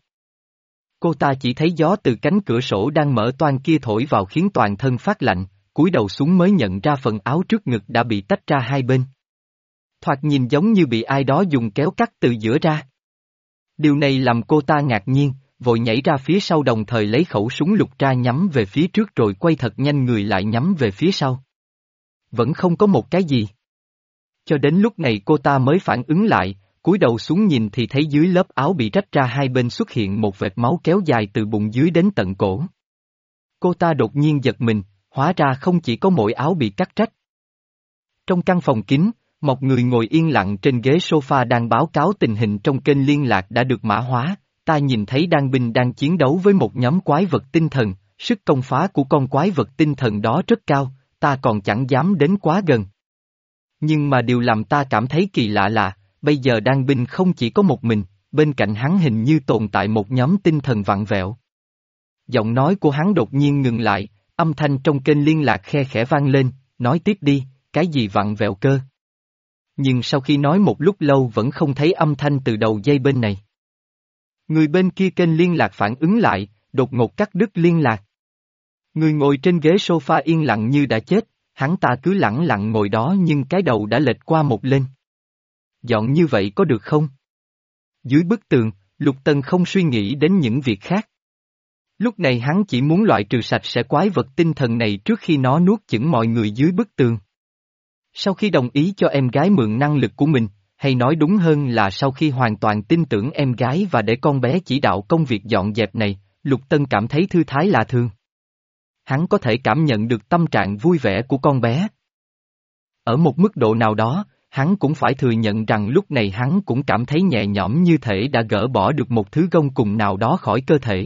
Speaker 1: Cô ta chỉ thấy gió từ cánh cửa sổ đang mở toang kia thổi vào khiến toàn thân phát lạnh, cúi đầu xuống mới nhận ra phần áo trước ngực đã bị tách ra hai bên. Thoạt nhìn giống như bị ai đó dùng kéo cắt từ giữa ra. Điều này làm cô ta ngạc nhiên, vội nhảy ra phía sau đồng thời lấy khẩu súng lục ra nhắm về phía trước rồi quay thật nhanh người lại nhắm về phía sau. Vẫn không có một cái gì. Cho đến lúc này cô ta mới phản ứng lại, cúi đầu xuống nhìn thì thấy dưới lớp áo bị rách ra hai bên xuất hiện một vệt máu kéo dài từ bụng dưới đến tận cổ. Cô ta đột nhiên giật mình, hóa ra không chỉ có mỗi áo bị cắt rách. Trong căn phòng kín, một người ngồi yên lặng trên ghế sofa đang báo cáo tình hình trong kênh liên lạc đã được mã hóa. Ta nhìn thấy đan binh đang chiến đấu với một nhóm quái vật tinh thần, sức công phá của con quái vật tinh thần đó rất cao, ta còn chẳng dám đến quá gần. Nhưng mà điều làm ta cảm thấy kỳ lạ là, bây giờ đan binh không chỉ có một mình, bên cạnh hắn hình như tồn tại một nhóm tinh thần vặn vẹo. Giọng nói của hắn đột nhiên ngừng lại, âm thanh trong kênh liên lạc khe khẽ vang lên, nói tiếp đi, cái gì vặn vẹo cơ? Nhưng sau khi nói một lúc lâu vẫn không thấy âm thanh từ đầu dây bên này. Người bên kia kênh liên lạc phản ứng lại, đột ngột cắt đứt liên lạc. Người ngồi trên ghế sofa yên lặng như đã chết, hắn ta cứ lẳng lặng ngồi đó nhưng cái đầu đã lệch qua một lên. Dọn như vậy có được không? Dưới bức tường, Lục Tân không suy nghĩ đến những việc khác. Lúc này hắn chỉ muốn loại trừ sạch sẽ quái vật tinh thần này trước khi nó nuốt chửng mọi người dưới bức tường. Sau khi đồng ý cho em gái mượn năng lực của mình, hay nói đúng hơn là sau khi hoàn toàn tin tưởng em gái và để con bé chỉ đạo công việc dọn dẹp này, Lục Tân cảm thấy thư thái lạ thường. Hắn có thể cảm nhận được tâm trạng vui vẻ của con bé. Ở một mức độ nào đó, hắn cũng phải thừa nhận rằng lúc này hắn cũng cảm thấy nhẹ nhõm như thể đã gỡ bỏ được một thứ gông cùm nào đó khỏi cơ thể.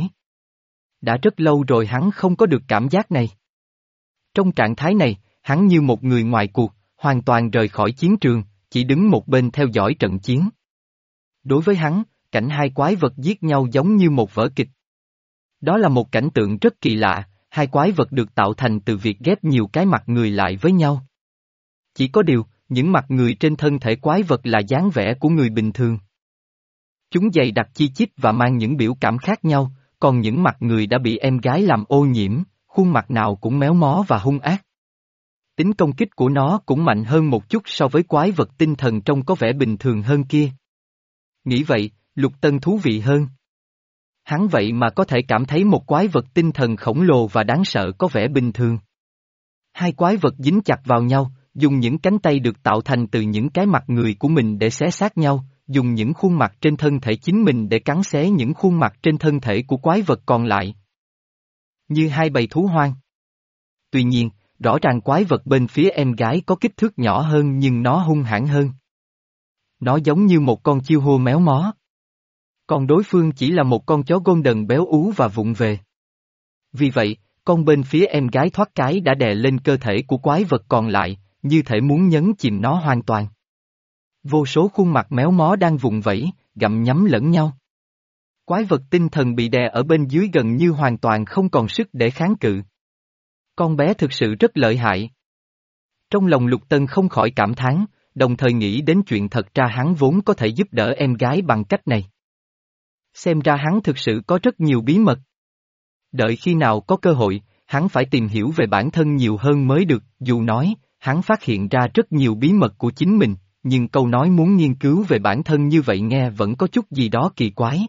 Speaker 1: Đã rất lâu rồi hắn không có được cảm giác này. Trong trạng thái này, hắn như một người ngoài cuộc, hoàn toàn rời khỏi chiến trường, chỉ đứng một bên theo dõi trận chiến. Đối với hắn, cảnh hai quái vật giết nhau giống như một vở kịch. Đó là một cảnh tượng rất kỳ lạ, hai quái vật được tạo thành từ việc ghép nhiều cái mặt người lại với nhau. Chỉ có điều, những mặt người trên thân thể quái vật là dáng vẻ của người bình thường. Chúng dày đặc chi chít và mang những biểu cảm khác nhau, còn những mặt người đã bị em gái làm ô nhiễm, khuôn mặt nào cũng méo mó và hung ác. Tính công kích của nó cũng mạnh hơn một chút so với quái vật tinh thần trông có vẻ bình thường hơn kia. Nghĩ vậy, Lục Tân thú vị hơn. Hắn vậy mà có thể cảm thấy một quái vật tinh thần khổng lồ và đáng sợ có vẻ bình thường. Hai quái vật dính chặt vào nhau, dùng những cánh tay được tạo thành từ những cái mặt người của mình để xé xác nhau, dùng những khuôn mặt trên thân thể chính mình để cắn xé những khuôn mặt trên thân thể của quái vật còn lại. Như hai bầy thú hoang. Tuy nhiên, rõ ràng quái vật bên phía em gái có kích thước nhỏ hơn nhưng nó hung hãn hơn. Nó giống như một con chiêu hô méo mó. Còn đối phương chỉ là một con chó golden béo ú và vụng về. Vì vậy, con bên phía em gái thoát cái đã đè lên cơ thể của quái vật còn lại, như thể muốn nhấn chìm nó hoàn toàn. Vô số khuôn mặt méo mó đang vùng vẫy, gặm nhấm lẫn nhau. Quái vật tinh thần bị đè ở bên dưới gần như hoàn toàn không còn sức để kháng cự. Con bé thực sự rất lợi hại. Trong lòng Lục Tân không khỏi cảm thán, đồng thời nghĩ đến chuyện thật ra hắn vốn có thể giúp đỡ em gái bằng cách này. Xem ra hắn thực sự có rất nhiều bí mật. Đợi khi nào có cơ hội, hắn phải tìm hiểu về bản thân nhiều hơn mới được, dù nói, hắn phát hiện ra rất nhiều bí mật của chính mình, nhưng câu nói muốn nghiên cứu về bản thân như vậy nghe vẫn có chút gì đó kỳ quái.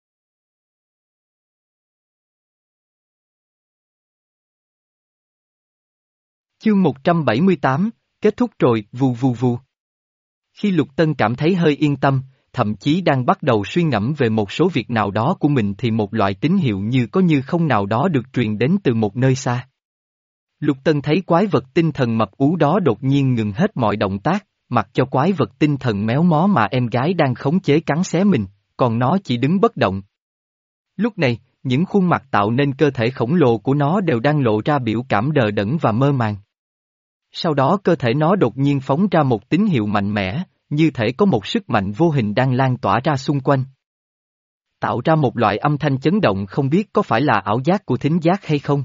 Speaker 1: Chương một trăm bảy mươi tám, kết thúc rồi, vù vù vù. Khi Lục Tân cảm thấy hơi yên tâm, thậm chí đang bắt đầu suy ngẫm về một số việc nào đó của mình thì một loại tín hiệu như có như không nào đó được truyền đến từ một nơi xa. Lục Tân thấy quái vật tinh thần mập ú đó đột nhiên ngừng hết mọi động tác, mặc cho quái vật tinh thần méo mó mà em gái đang khống chế cắn xé mình, còn nó chỉ đứng bất động. Lúc này, những khuôn mặt tạo nên cơ thể khổng lồ của nó đều đang lộ ra biểu cảm đờ đẫn và mơ màng. Sau đó cơ thể nó đột nhiên phóng ra một tín hiệu mạnh mẽ, như thể có một sức mạnh vô hình đang lan tỏa ra xung quanh. Tạo ra một loại âm thanh chấn động không biết có phải là ảo giác của thính giác hay không.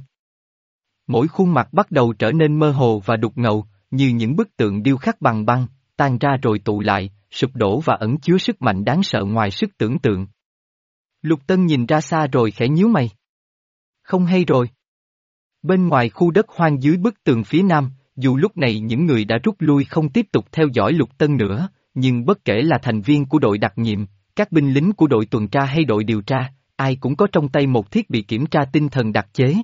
Speaker 1: Mỗi khuôn mặt bắt đầu trở nên mơ hồ và đục ngầu, như những bức tượng điêu khắc bằng băng, tan ra rồi tụ lại, sụp đổ và ẩn chứa sức mạnh đáng sợ ngoài sức tưởng tượng. Lục Tân nhìn ra xa rồi khẽ nhíu mày. Không hay rồi. Bên ngoài khu đất hoang dưới bức tường phía nam, dù lúc này những người đã rút lui không tiếp tục theo dõi Lục Tân nữa, nhưng bất kể là thành viên của đội đặc nhiệm, các binh lính của đội tuần tra hay đội điều tra, ai cũng có trong tay một thiết bị kiểm tra tinh thần đặc chế.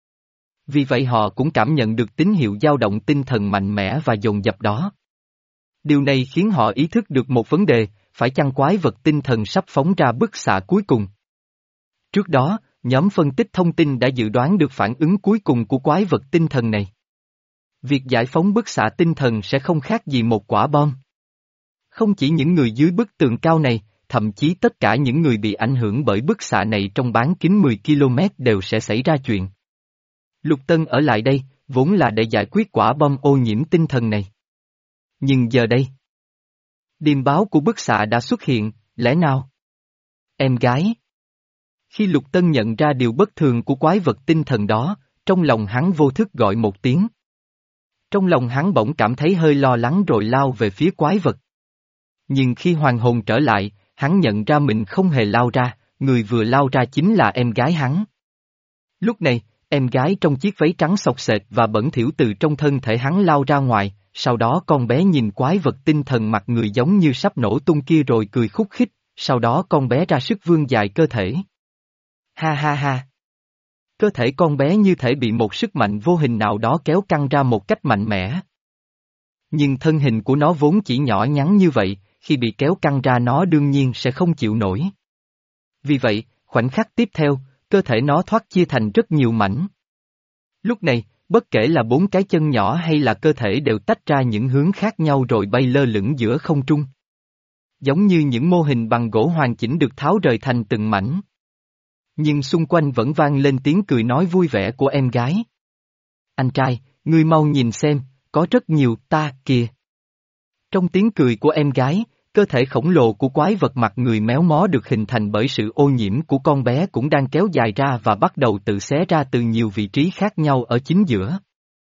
Speaker 1: Vì vậy họ cũng cảm nhận được tín hiệu dao động tinh thần mạnh mẽ và dồn dập đó. Điều này khiến họ ý thức được một vấn đề, phải chăng quái vật tinh thần sắp phóng ra bức xạ cuối cùng. Trước đó, nhóm phân tích thông tin đã dự đoán được phản ứng cuối cùng của quái vật tinh thần này. Việc giải phóng bức xạ tinh thần sẽ không khác gì một quả bom. Không chỉ những người dưới bức tường cao này, thậm chí tất cả những người bị ảnh hưởng bởi bức xạ này trong bán kính mười ki lô mét đều sẽ xảy ra chuyện. Lục Tân ở lại đây, vốn là để giải quyết quả bom ô nhiễm tinh thần này. Nhưng giờ đây, điềm báo của bức xạ đã xuất hiện, lẽ nào? Em gái. Khi Lục Tân nhận ra điều bất thường của quái vật tinh thần đó, trong lòng hắn vô thức gọi một tiếng. Trong lòng hắn bỗng cảm thấy hơi lo lắng rồi lao về phía quái vật. Nhưng khi hoàn hồn trở lại, hắn nhận ra mình không hề lao ra, người vừa lao ra chính là em gái hắn. Lúc này, em gái trong chiếc váy trắng xộc xệch và bẩn thỉu từ trong thân thể hắn lao ra ngoài, sau đó con bé nhìn quái vật tinh thần mặt người giống như sắp nổ tung kia rồi cười khúc khích, sau đó con bé ra sức vươn dài cơ thể. Ha ha ha. Cơ thể con bé như thể bị một sức mạnh vô hình nào đó kéo căng ra một cách mạnh mẽ. Nhưng thân hình của nó vốn chỉ nhỏ nhắn như vậy, khi bị kéo căng ra nó đương nhiên sẽ không chịu nổi. Vì vậy, khoảnh khắc tiếp theo, cơ thể nó thoát chia thành rất nhiều mảnh. Lúc này, bất kể là bốn cái chân nhỏ hay là cơ thể đều tách ra những hướng khác nhau rồi bay lơ lửng giữa không trung. Giống như những mô hình bằng gỗ hoàn chỉnh được tháo rời thành từng mảnh. Nhưng xung quanh vẫn vang lên tiếng cười nói vui vẻ của em gái. Anh trai, ngươi mau nhìn xem, có rất nhiều ta kìa. Trong tiếng cười của em gái, cơ thể khổng lồ của quái vật mặt người méo mó được hình thành bởi sự ô nhiễm của con bé cũng đang kéo dài ra và bắt đầu tự xé ra từ nhiều vị trí khác nhau ở chính giữa.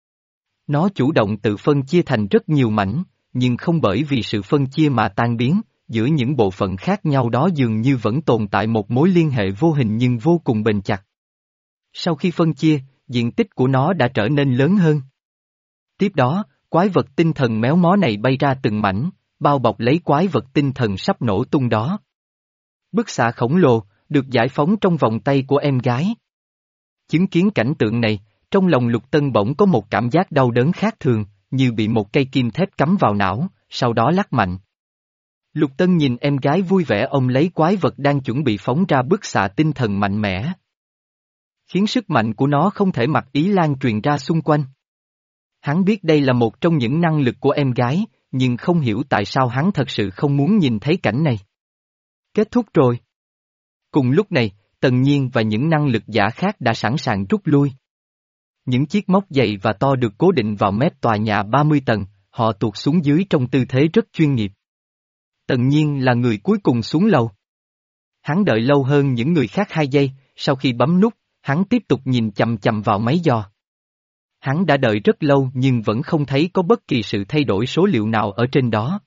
Speaker 1: Nó chủ động tự phân chia thành rất nhiều mảnh, nhưng không bởi vì sự phân chia mà tan biến, giữa những bộ phận khác nhau đó dường như vẫn tồn tại một mối liên hệ vô hình nhưng vô cùng bền chặt. Sau khi phân chia, diện tích của nó đã trở nên lớn hơn. Tiếp đó, quái vật tinh thần méo mó này bay ra từng mảnh, bao bọc lấy quái vật tinh thần sắp nổ tung đó. Bức xạ khổng lồ, được giải phóng trong vòng tay của em gái. Chứng kiến cảnh tượng này, trong lòng Lục Tân bỗng có một cảm giác đau đớn khác thường, như bị một cây kim thép cắm vào não, sau đó lắc mạnh. Lục Tân nhìn em gái vui vẻ ôm lấy quái vật đang chuẩn bị phóng ra bức xạ tinh thần mạnh mẽ. Khiến sức mạnh của nó không thể mặc ý lan truyền ra xung quanh. Hắn biết đây là một trong những năng lực của em gái, nhưng không hiểu tại sao hắn thật sự không muốn nhìn thấy cảnh này. Kết thúc rồi. Cùng lúc này, Tần Nhiên và những năng lực giả khác đã sẵn sàng rút lui. Những chiếc móc dày và to được cố định vào mép tòa nhà ba mươi tầng, họ tuột xuống dưới trong tư thế rất chuyên nghiệp. Tần Nhiên là người cuối cùng xuống lầu. Hắn đợi lâu hơn những người khác hai giây, sau khi bấm nút, hắn tiếp tục nhìn chằm chằm vào máy dò. Hắn đã đợi rất lâu nhưng vẫn không thấy có bất kỳ sự thay đổi số liệu nào ở trên đó.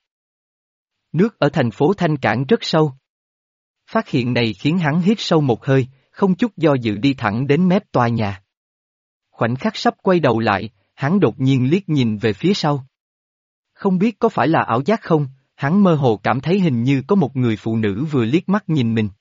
Speaker 1: Nước ở thành phố Thanh Cảng rất sâu. Phát hiện này khiến hắn hít sâu một hơi, không chút do dự đi thẳng đến mép tòa nhà. Khoảnh khắc sắp quay đầu lại, hắn đột nhiên liếc nhìn về phía sau. Không biết có phải là ảo giác không, hắn mơ hồ cảm thấy hình như có một người phụ nữ vừa liếc mắt nhìn mình.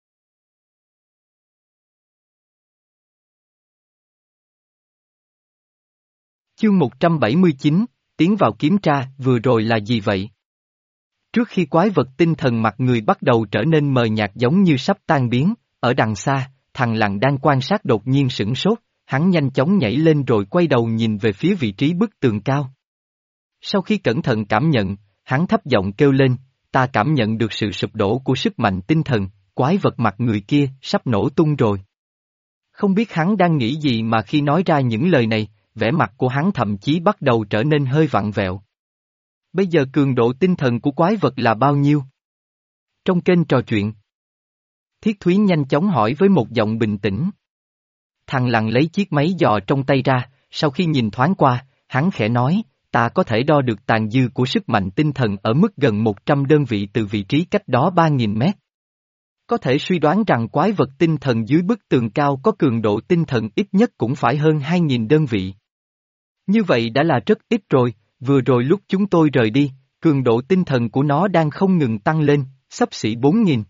Speaker 1: Chương một trăm bảy mươi chín, tiến vào kiểm tra, vừa rồi là gì vậy? Trước khi quái vật tinh thần mặt người bắt đầu trở nên mờ nhạt giống như sắp tan biến, ở đằng xa, thằng Lằn đang quan sát đột nhiên sửng sốt, hắn nhanh chóng nhảy lên rồi quay đầu nhìn về phía vị trí bức tường cao. Sau khi cẩn thận cảm nhận, hắn thấp giọng kêu lên, ta cảm nhận được sự sụp đổ của sức mạnh tinh thần, quái vật mặt người kia sắp nổ tung rồi. Không biết hắn đang nghĩ gì mà khi nói ra những lời này, vẻ mặt của hắn thậm chí bắt đầu trở nên hơi vặn vẹo. Bây giờ cường độ tinh thần của quái vật là bao nhiêu? Trong kênh trò chuyện, Thiết Thúy nhanh chóng hỏi với một giọng bình tĩnh. Thằng Lằn lấy chiếc máy dò trong tay ra, sau khi nhìn thoáng qua, hắn khẽ nói, ta có thể đo được tàn dư của sức mạnh tinh thần ở mức gần một trăm đơn vị từ vị trí cách đó ba nghìn mét. Có thể suy đoán rằng quái vật tinh thần dưới bức tường cao có cường độ tinh thần ít nhất cũng phải hơn hai nghìn đơn vị. Như vậy đã là rất ít rồi, vừa rồi lúc chúng tôi rời đi, cường độ tinh thần của nó đang không ngừng tăng lên, xấp xỉ bốn nghìn.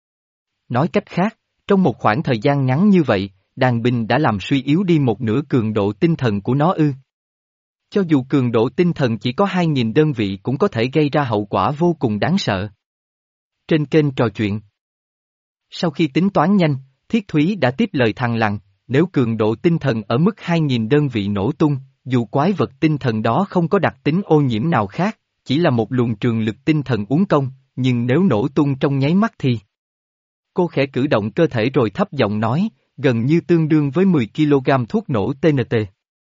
Speaker 1: Nói cách khác, trong một khoảng thời gian ngắn như vậy, đàn binh đã làm suy yếu đi một nửa cường độ tinh thần của nó ư. Cho dù cường độ tinh thần chỉ có hai nghìn đơn vị cũng có thể gây ra hậu quả vô cùng đáng sợ. Trên kênh trò chuyện, sau khi tính toán nhanh, Thiết Thúy đã tiếp lời thằng Lằn, nếu cường độ tinh thần ở mức hai nghìn đơn vị nổ tung, dù quái vật tinh thần đó không có đặc tính ô nhiễm nào khác, chỉ là một luồng trường lực tinh thần uốn cong, nhưng nếu nổ tung trong nháy mắt thì... Cô khẽ cử động cơ thể rồi thấp giọng nói, gần như tương đương với mười ki lô gam thuốc nổ tê en tê.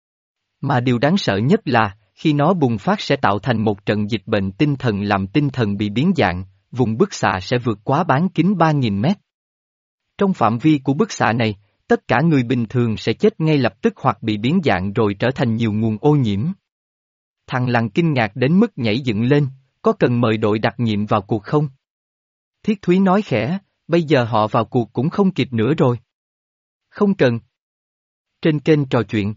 Speaker 1: Mà điều đáng sợ nhất là, khi nó bùng phát sẽ tạo thành một trận dịch bệnh tinh thần làm tinh thần bị biến dạng, vùng bức xạ sẽ vượt quá bán kính ba nghìn mét. Trong phạm vi của bức xạ này, tất cả người bình thường sẽ chết ngay lập tức hoặc bị biến dạng rồi trở thành nhiều nguồn ô nhiễm. Thằng Lằn kinh ngạc đến mức nhảy dựng lên, có cần mời đội đặc nhiệm vào cuộc không? Thiết Thúy nói khẽ, bây giờ họ vào cuộc cũng không kịp nữa rồi. Không cần. Trên kênh trò chuyện,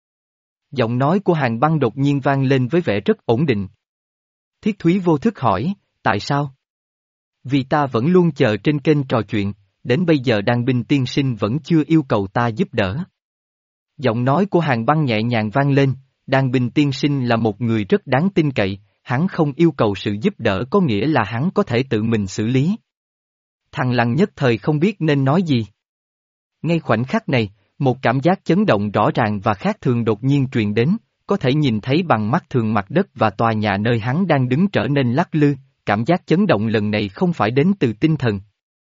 Speaker 1: giọng nói của Hàn Băng đột nhiên vang lên với vẻ rất ổn định. Thiết Thúy vô thức hỏi, tại sao? Vì ta vẫn luôn chờ trên kênh trò chuyện, đến bây giờ Đan binh tiên sinh vẫn chưa yêu cầu ta giúp đỡ. Giọng nói của Hàn Băng nhẹ nhàng vang lên, Đan binh tiên sinh là một người rất đáng tin cậy, hắn không yêu cầu sự giúp đỡ có nghĩa là hắn có thể tự mình xử lý. Thằng Lằn nhất thời không biết nên nói gì. Ngay khoảnh khắc này, một cảm giác chấn động rõ ràng và khác thường đột nhiên truyền đến, có thể nhìn thấy bằng mắt thường mặt đất và tòa nhà nơi hắn đang đứng trở nên lắc lư, cảm giác chấn động lần này không phải đến từ tinh thần,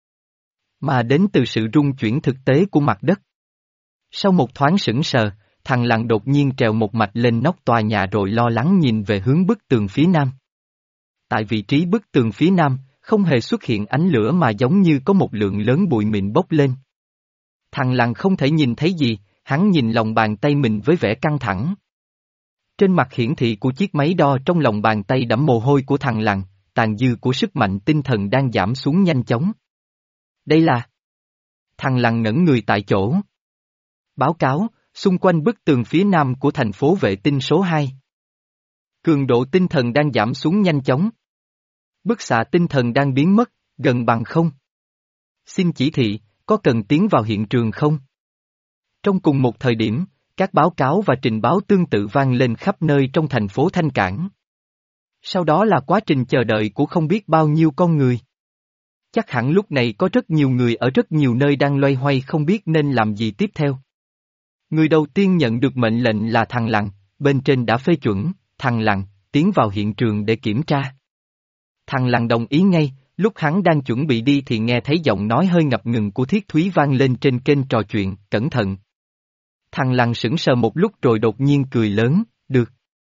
Speaker 1: mà đến từ sự rung chuyển thực tế của mặt đất. Sau một thoáng sững sờ, thằng lằn đột nhiên trèo một mạch lên nóc tòa nhà rồi lo lắng nhìn về hướng bức tường phía nam. Tại vị trí bức tường phía nam, không hề xuất hiện ánh lửa mà giống như có một lượng lớn bụi mịn bốc lên. Thằng lằn không thể nhìn thấy gì, hắn nhìn lòng bàn tay mình với vẻ căng thẳng. Trên mặt hiển thị của chiếc máy đo trong lòng bàn tay đẫm mồ hôi của thằng lằn, tàn dư của sức mạnh tinh thần đang giảm xuống nhanh chóng. Đây là... Thằng lằn ngẩn người tại chỗ. Báo cáo, xung quanh bức tường phía nam của thành phố vệ tinh số hai. Cường độ tinh thần đang giảm xuống nhanh chóng. Bức xạ tinh thần đang biến mất, gần bằng không. Xin chỉ thị, có cần tiến vào hiện trường không? Trong cùng một thời điểm, các báo cáo và trình báo tương tự vang lên khắp nơi trong thành phố Thanh Cảng. Sau đó là quá trình chờ đợi của không biết bao nhiêu con người. Chắc hẳn lúc này có rất nhiều người ở rất nhiều nơi đang loay hoay không biết nên làm gì tiếp theo. Người đầu tiên nhận được mệnh lệnh là thằng lằn, bên trên đã phê chuẩn, thằng lằn, tiến vào hiện trường để kiểm tra. Thằng lằn đồng ý ngay, lúc hắn đang chuẩn bị đi thì nghe thấy giọng nói hơi ngập ngừng của Thiết Thúy vang lên trên kênh trò chuyện, cẩn thận. Thằng lằn sững sờ một lúc rồi đột nhiên cười lớn, được.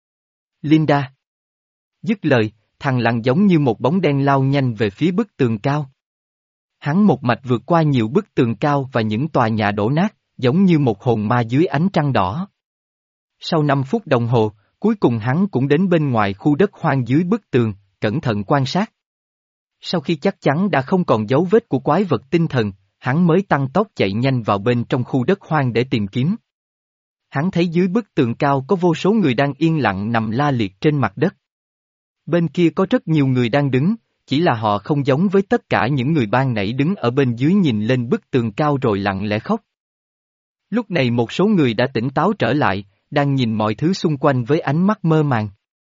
Speaker 1: Linda. Dứt lời, thằng lằn giống như một bóng đen lao nhanh về phía bức tường cao. Hắn một mạch vượt qua nhiều bức tường cao và những tòa nhà đổ nát, giống như một hồn ma dưới ánh trăng đỏ. Sau năm phút đồng hồ, cuối cùng hắn cũng đến bên ngoài khu đất hoang dưới bức tường, cẩn thận quan sát. Sau khi chắc chắn đã không còn dấu vết của quái vật tinh thần, hắn mới tăng tốc chạy nhanh vào bên trong khu đất hoang để tìm kiếm. Hắn thấy dưới bức tường cao có vô số người đang yên lặng nằm la liệt trên mặt đất. Bên kia có rất nhiều người đang đứng, chỉ là họ không giống với tất cả những người ban nãy đứng ở bên dưới nhìn lên bức tường cao rồi lặng lẽ khóc. Lúc này một số người đã tỉnh táo trở lại, đang nhìn mọi thứ xung quanh với ánh mắt mơ màng.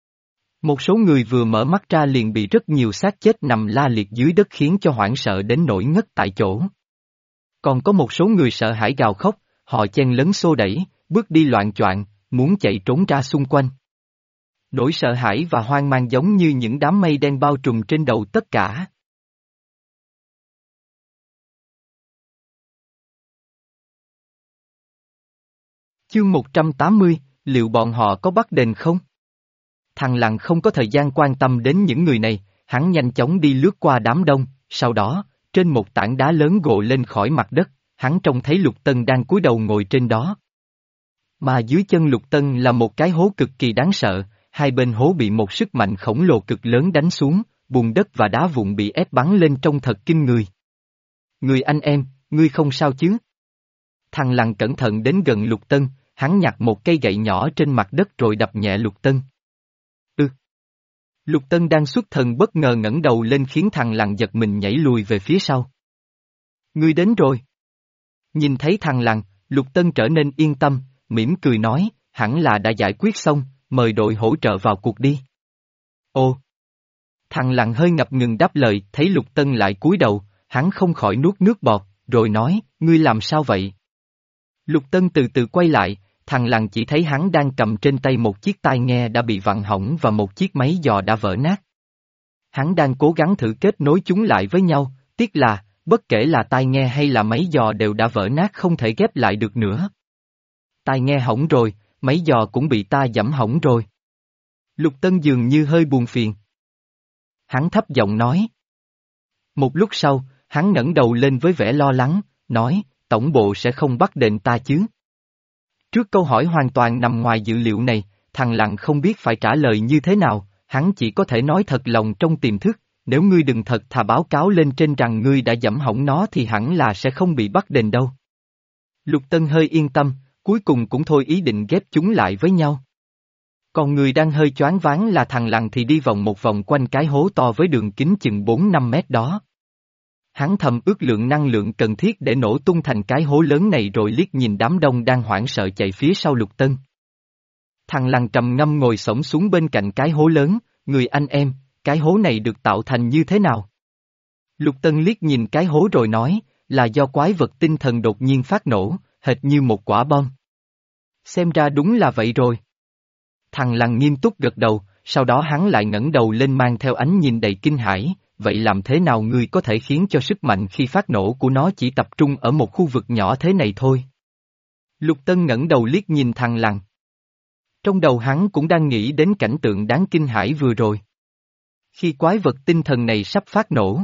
Speaker 1: Một số người vừa mở mắt ra liền bị rất nhiều xác chết nằm la liệt dưới đất khiến cho hoảng sợ đến nỗi ngất tại chỗ. Còn có một số người sợ hãi gào khóc, họ chen lấn xô đẩy, bước đi loạng choạng, muốn chạy trốn ra xung quanh. Nỗi sợ hãi và hoang mang giống như những đám mây đen bao trùm trên đầu tất cả. Chương một trăm tám mươi, liệu bọn họ có bắt đền không? Thằng lằn không có thời gian quan tâm đến những người này, hắn nhanh chóng đi lướt qua đám đông, sau đó, trên một tảng đá lớn gồ lên khỏi mặt đất, hắn trông thấy Lục Tân đang cúi đầu ngồi trên đó. Mà dưới chân Lục Tân là một cái hố cực kỳ đáng sợ, hai bên hố bị một sức mạnh khổng lồ cực lớn đánh xuống, bùn đất và đá vụn bị ép bắn lên trông thật kinh người. Người anh em, ngươi không sao chứ? Thằng lằn cẩn thận đến gần Lục Tân, hắn nhặt một cây gậy nhỏ trên mặt đất rồi đập nhẹ Lục Tân. Ừ. Lục Tân đang xuất thần bất ngờ ngẩng đầu lên khiến thằng lằn giật mình nhảy lùi về phía sau. Ngươi đến rồi. Nhìn thấy thằng lằn, Lục Tân trở nên yên tâm, mỉm cười nói, hẳn là đã giải quyết xong, mời đội hỗ trợ vào cuộc đi. Ồ! Thằng lằn hơi ngập ngừng đáp lời, thấy Lục Tân lại cúi đầu, hắn không khỏi nuốt nước bọt, rồi nói, ngươi làm sao vậy? Lục Tân từ từ quay lại, thằng lằn chỉ thấy hắn đang cầm trên tay một chiếc tai nghe đã bị vặn hỏng và một chiếc máy dò đã vỡ nát. Hắn đang cố gắng thử kết nối chúng lại với nhau, tiếc là, bất kể là tai nghe hay là máy dò đều đã vỡ nát không thể ghép lại được nữa. Tai nghe hỏng rồi, máy dò cũng bị ta giẫm hỏng rồi. Lục Tân dường như hơi buồn phiền. Hắn thấp giọng nói. Một lúc sau, hắn ngẩng đầu lên với vẻ lo lắng, nói, tổng bộ sẽ không bắt đền ta chứ? Trước câu hỏi hoàn toàn nằm ngoài dự liệu này, thằng lằn không biết phải trả lời như thế nào, hắn chỉ có thể nói thật lòng trong tiềm thức, nếu ngươi đừng thật thà báo cáo lên trên rằng ngươi đã giẫm hỏng nó thì hẳn là sẽ không bị bắt đền đâu. Lục Tân hơi yên tâm, cuối cùng cũng thôi ý định ghép chúng lại với nhau. Còn người đang hơi choáng váng là thằng lằn thì đi vòng một vòng quanh cái hố to với đường kính chừng bốn năm mét đó. Hắn thầm ước lượng năng lượng cần thiết để nổ tung thành cái hố lớn này rồi liếc nhìn đám đông đang hoảng sợ chạy phía sau Lục Tân. Thằng lằn trầm ngâm ngồi xổm xuống bên cạnh cái hố lớn, người anh em, cái hố này được tạo thành như thế nào? Lục Tân liếc nhìn cái hố rồi nói, là do quái vật tinh thần đột nhiên phát nổ, hệt như một quả bom. Xem ra đúng là vậy rồi. Thằng Lằn nghiêm túc gật đầu, sau đó hắn lại ngẩng đầu lên mang theo ánh nhìn đầy kinh hãi, vậy làm thế nào ngươi có thể khiến cho sức mạnh khi phát nổ của nó chỉ tập trung ở một khu vực nhỏ thế này thôi? Lục Tân ngẩng đầu liếc nhìn thằng Lằn. Trong đầu hắn cũng đang nghĩ đến cảnh tượng đáng kinh hãi vừa rồi. Khi quái vật tinh thần này sắp phát nổ,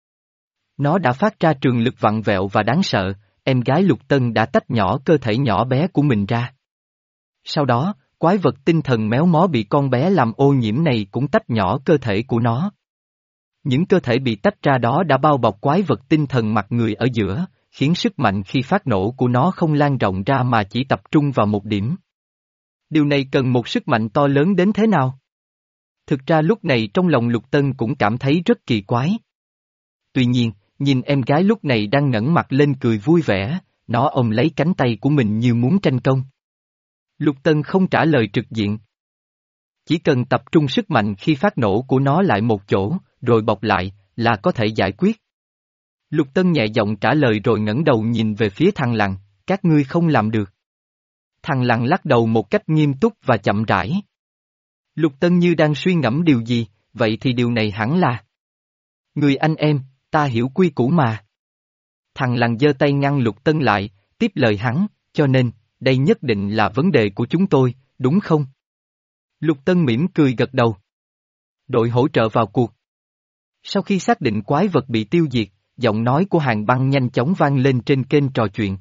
Speaker 1: nó đã phát ra trường lực vặn vẹo và đáng sợ, em gái Lục Tân đã tách nhỏ cơ thể nhỏ bé của mình ra. Sau đó, quái vật tinh thần méo mó bị con bé làm ô nhiễm này cũng tách nhỏ cơ thể của nó. Những cơ thể bị tách ra đó đã bao bọc quái vật tinh thần mặt người ở giữa, khiến sức mạnh khi phát nổ của nó không lan rộng ra mà chỉ tập trung vào một điểm. Điều này cần một sức mạnh to lớn đến thế nào? Thực ra lúc này trong lòng Lục Tân cũng cảm thấy rất kỳ quái. Tuy nhiên, nhìn em gái lúc này đang ngẩng mặt lên cười vui vẻ, nó ôm lấy cánh tay của mình như muốn tranh công. Lục Tân không trả lời trực diện. Chỉ cần tập trung sức mạnh khi phát nổ của nó lại một chỗ, rồi bọc lại, là có thể giải quyết. Lục Tân nhẹ giọng trả lời rồi ngẩng đầu nhìn về phía thằng Lằn, các ngươi không làm được. Thằng Lằn lắc đầu một cách nghiêm túc và chậm rãi. Lục Tân như đang suy ngẫm điều gì, vậy thì điều này hẳn là. Người anh em, ta hiểu quy củ mà. Thằng Lằn giơ tay ngăn Lục Tân lại, tiếp lời hắn, cho nên, đây nhất định là vấn đề của chúng tôi, đúng không? Lục Tân mỉm cười gật đầu. Đội hỗ trợ vào cuộc. Sau khi xác định quái vật bị tiêu diệt, giọng nói của Hàn Băng nhanh chóng vang lên trên kênh trò chuyện.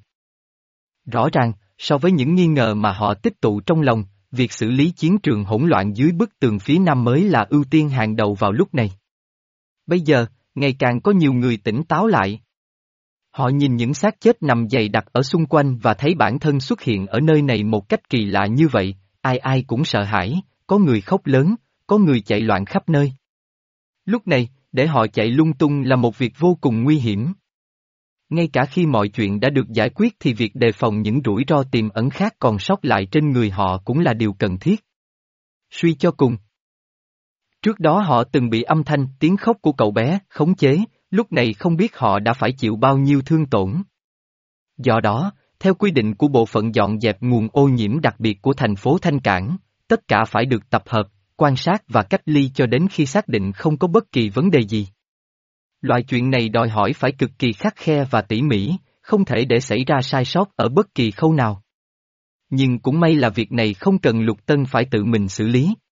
Speaker 1: Rõ ràng, so với những nghi ngờ mà họ tích tụ trong lòng, việc xử lý chiến trường hỗn loạn dưới bức tường phía Nam mới là ưu tiên hàng đầu vào lúc này. Bây giờ, ngày càng có nhiều người tỉnh táo lại. Họ nhìn những xác chết nằm dày đặc ở xung quanh và thấy bản thân xuất hiện ở nơi này một cách kỳ lạ như vậy, ai ai cũng sợ hãi, có người khóc lớn, có người chạy loạn khắp nơi. Lúc này, để họ chạy lung tung là một việc vô cùng nguy hiểm. Ngay cả khi mọi chuyện đã được giải quyết thì việc đề phòng những rủi ro tiềm ẩn khác còn sót lại trên người họ cũng là điều cần thiết. Suy cho cùng. Trước đó họ từng bị âm thanh tiếng khóc của cậu bé khống chế, lúc này không biết họ đã phải chịu bao nhiêu thương tổn. Do đó, theo quy định của bộ phận dọn dẹp nguồn ô nhiễm đặc biệt của thành phố Thanh Cảng, tất cả phải được tập hợp, quan sát và cách ly cho đến khi xác định không có bất kỳ vấn đề gì. Loại chuyện này đòi hỏi phải cực kỳ khắt khe và tỉ mỉ, không thể để xảy ra sai sót ở bất kỳ khâu nào. Nhưng cũng may là việc này không cần Lục Tân phải tự mình xử lý.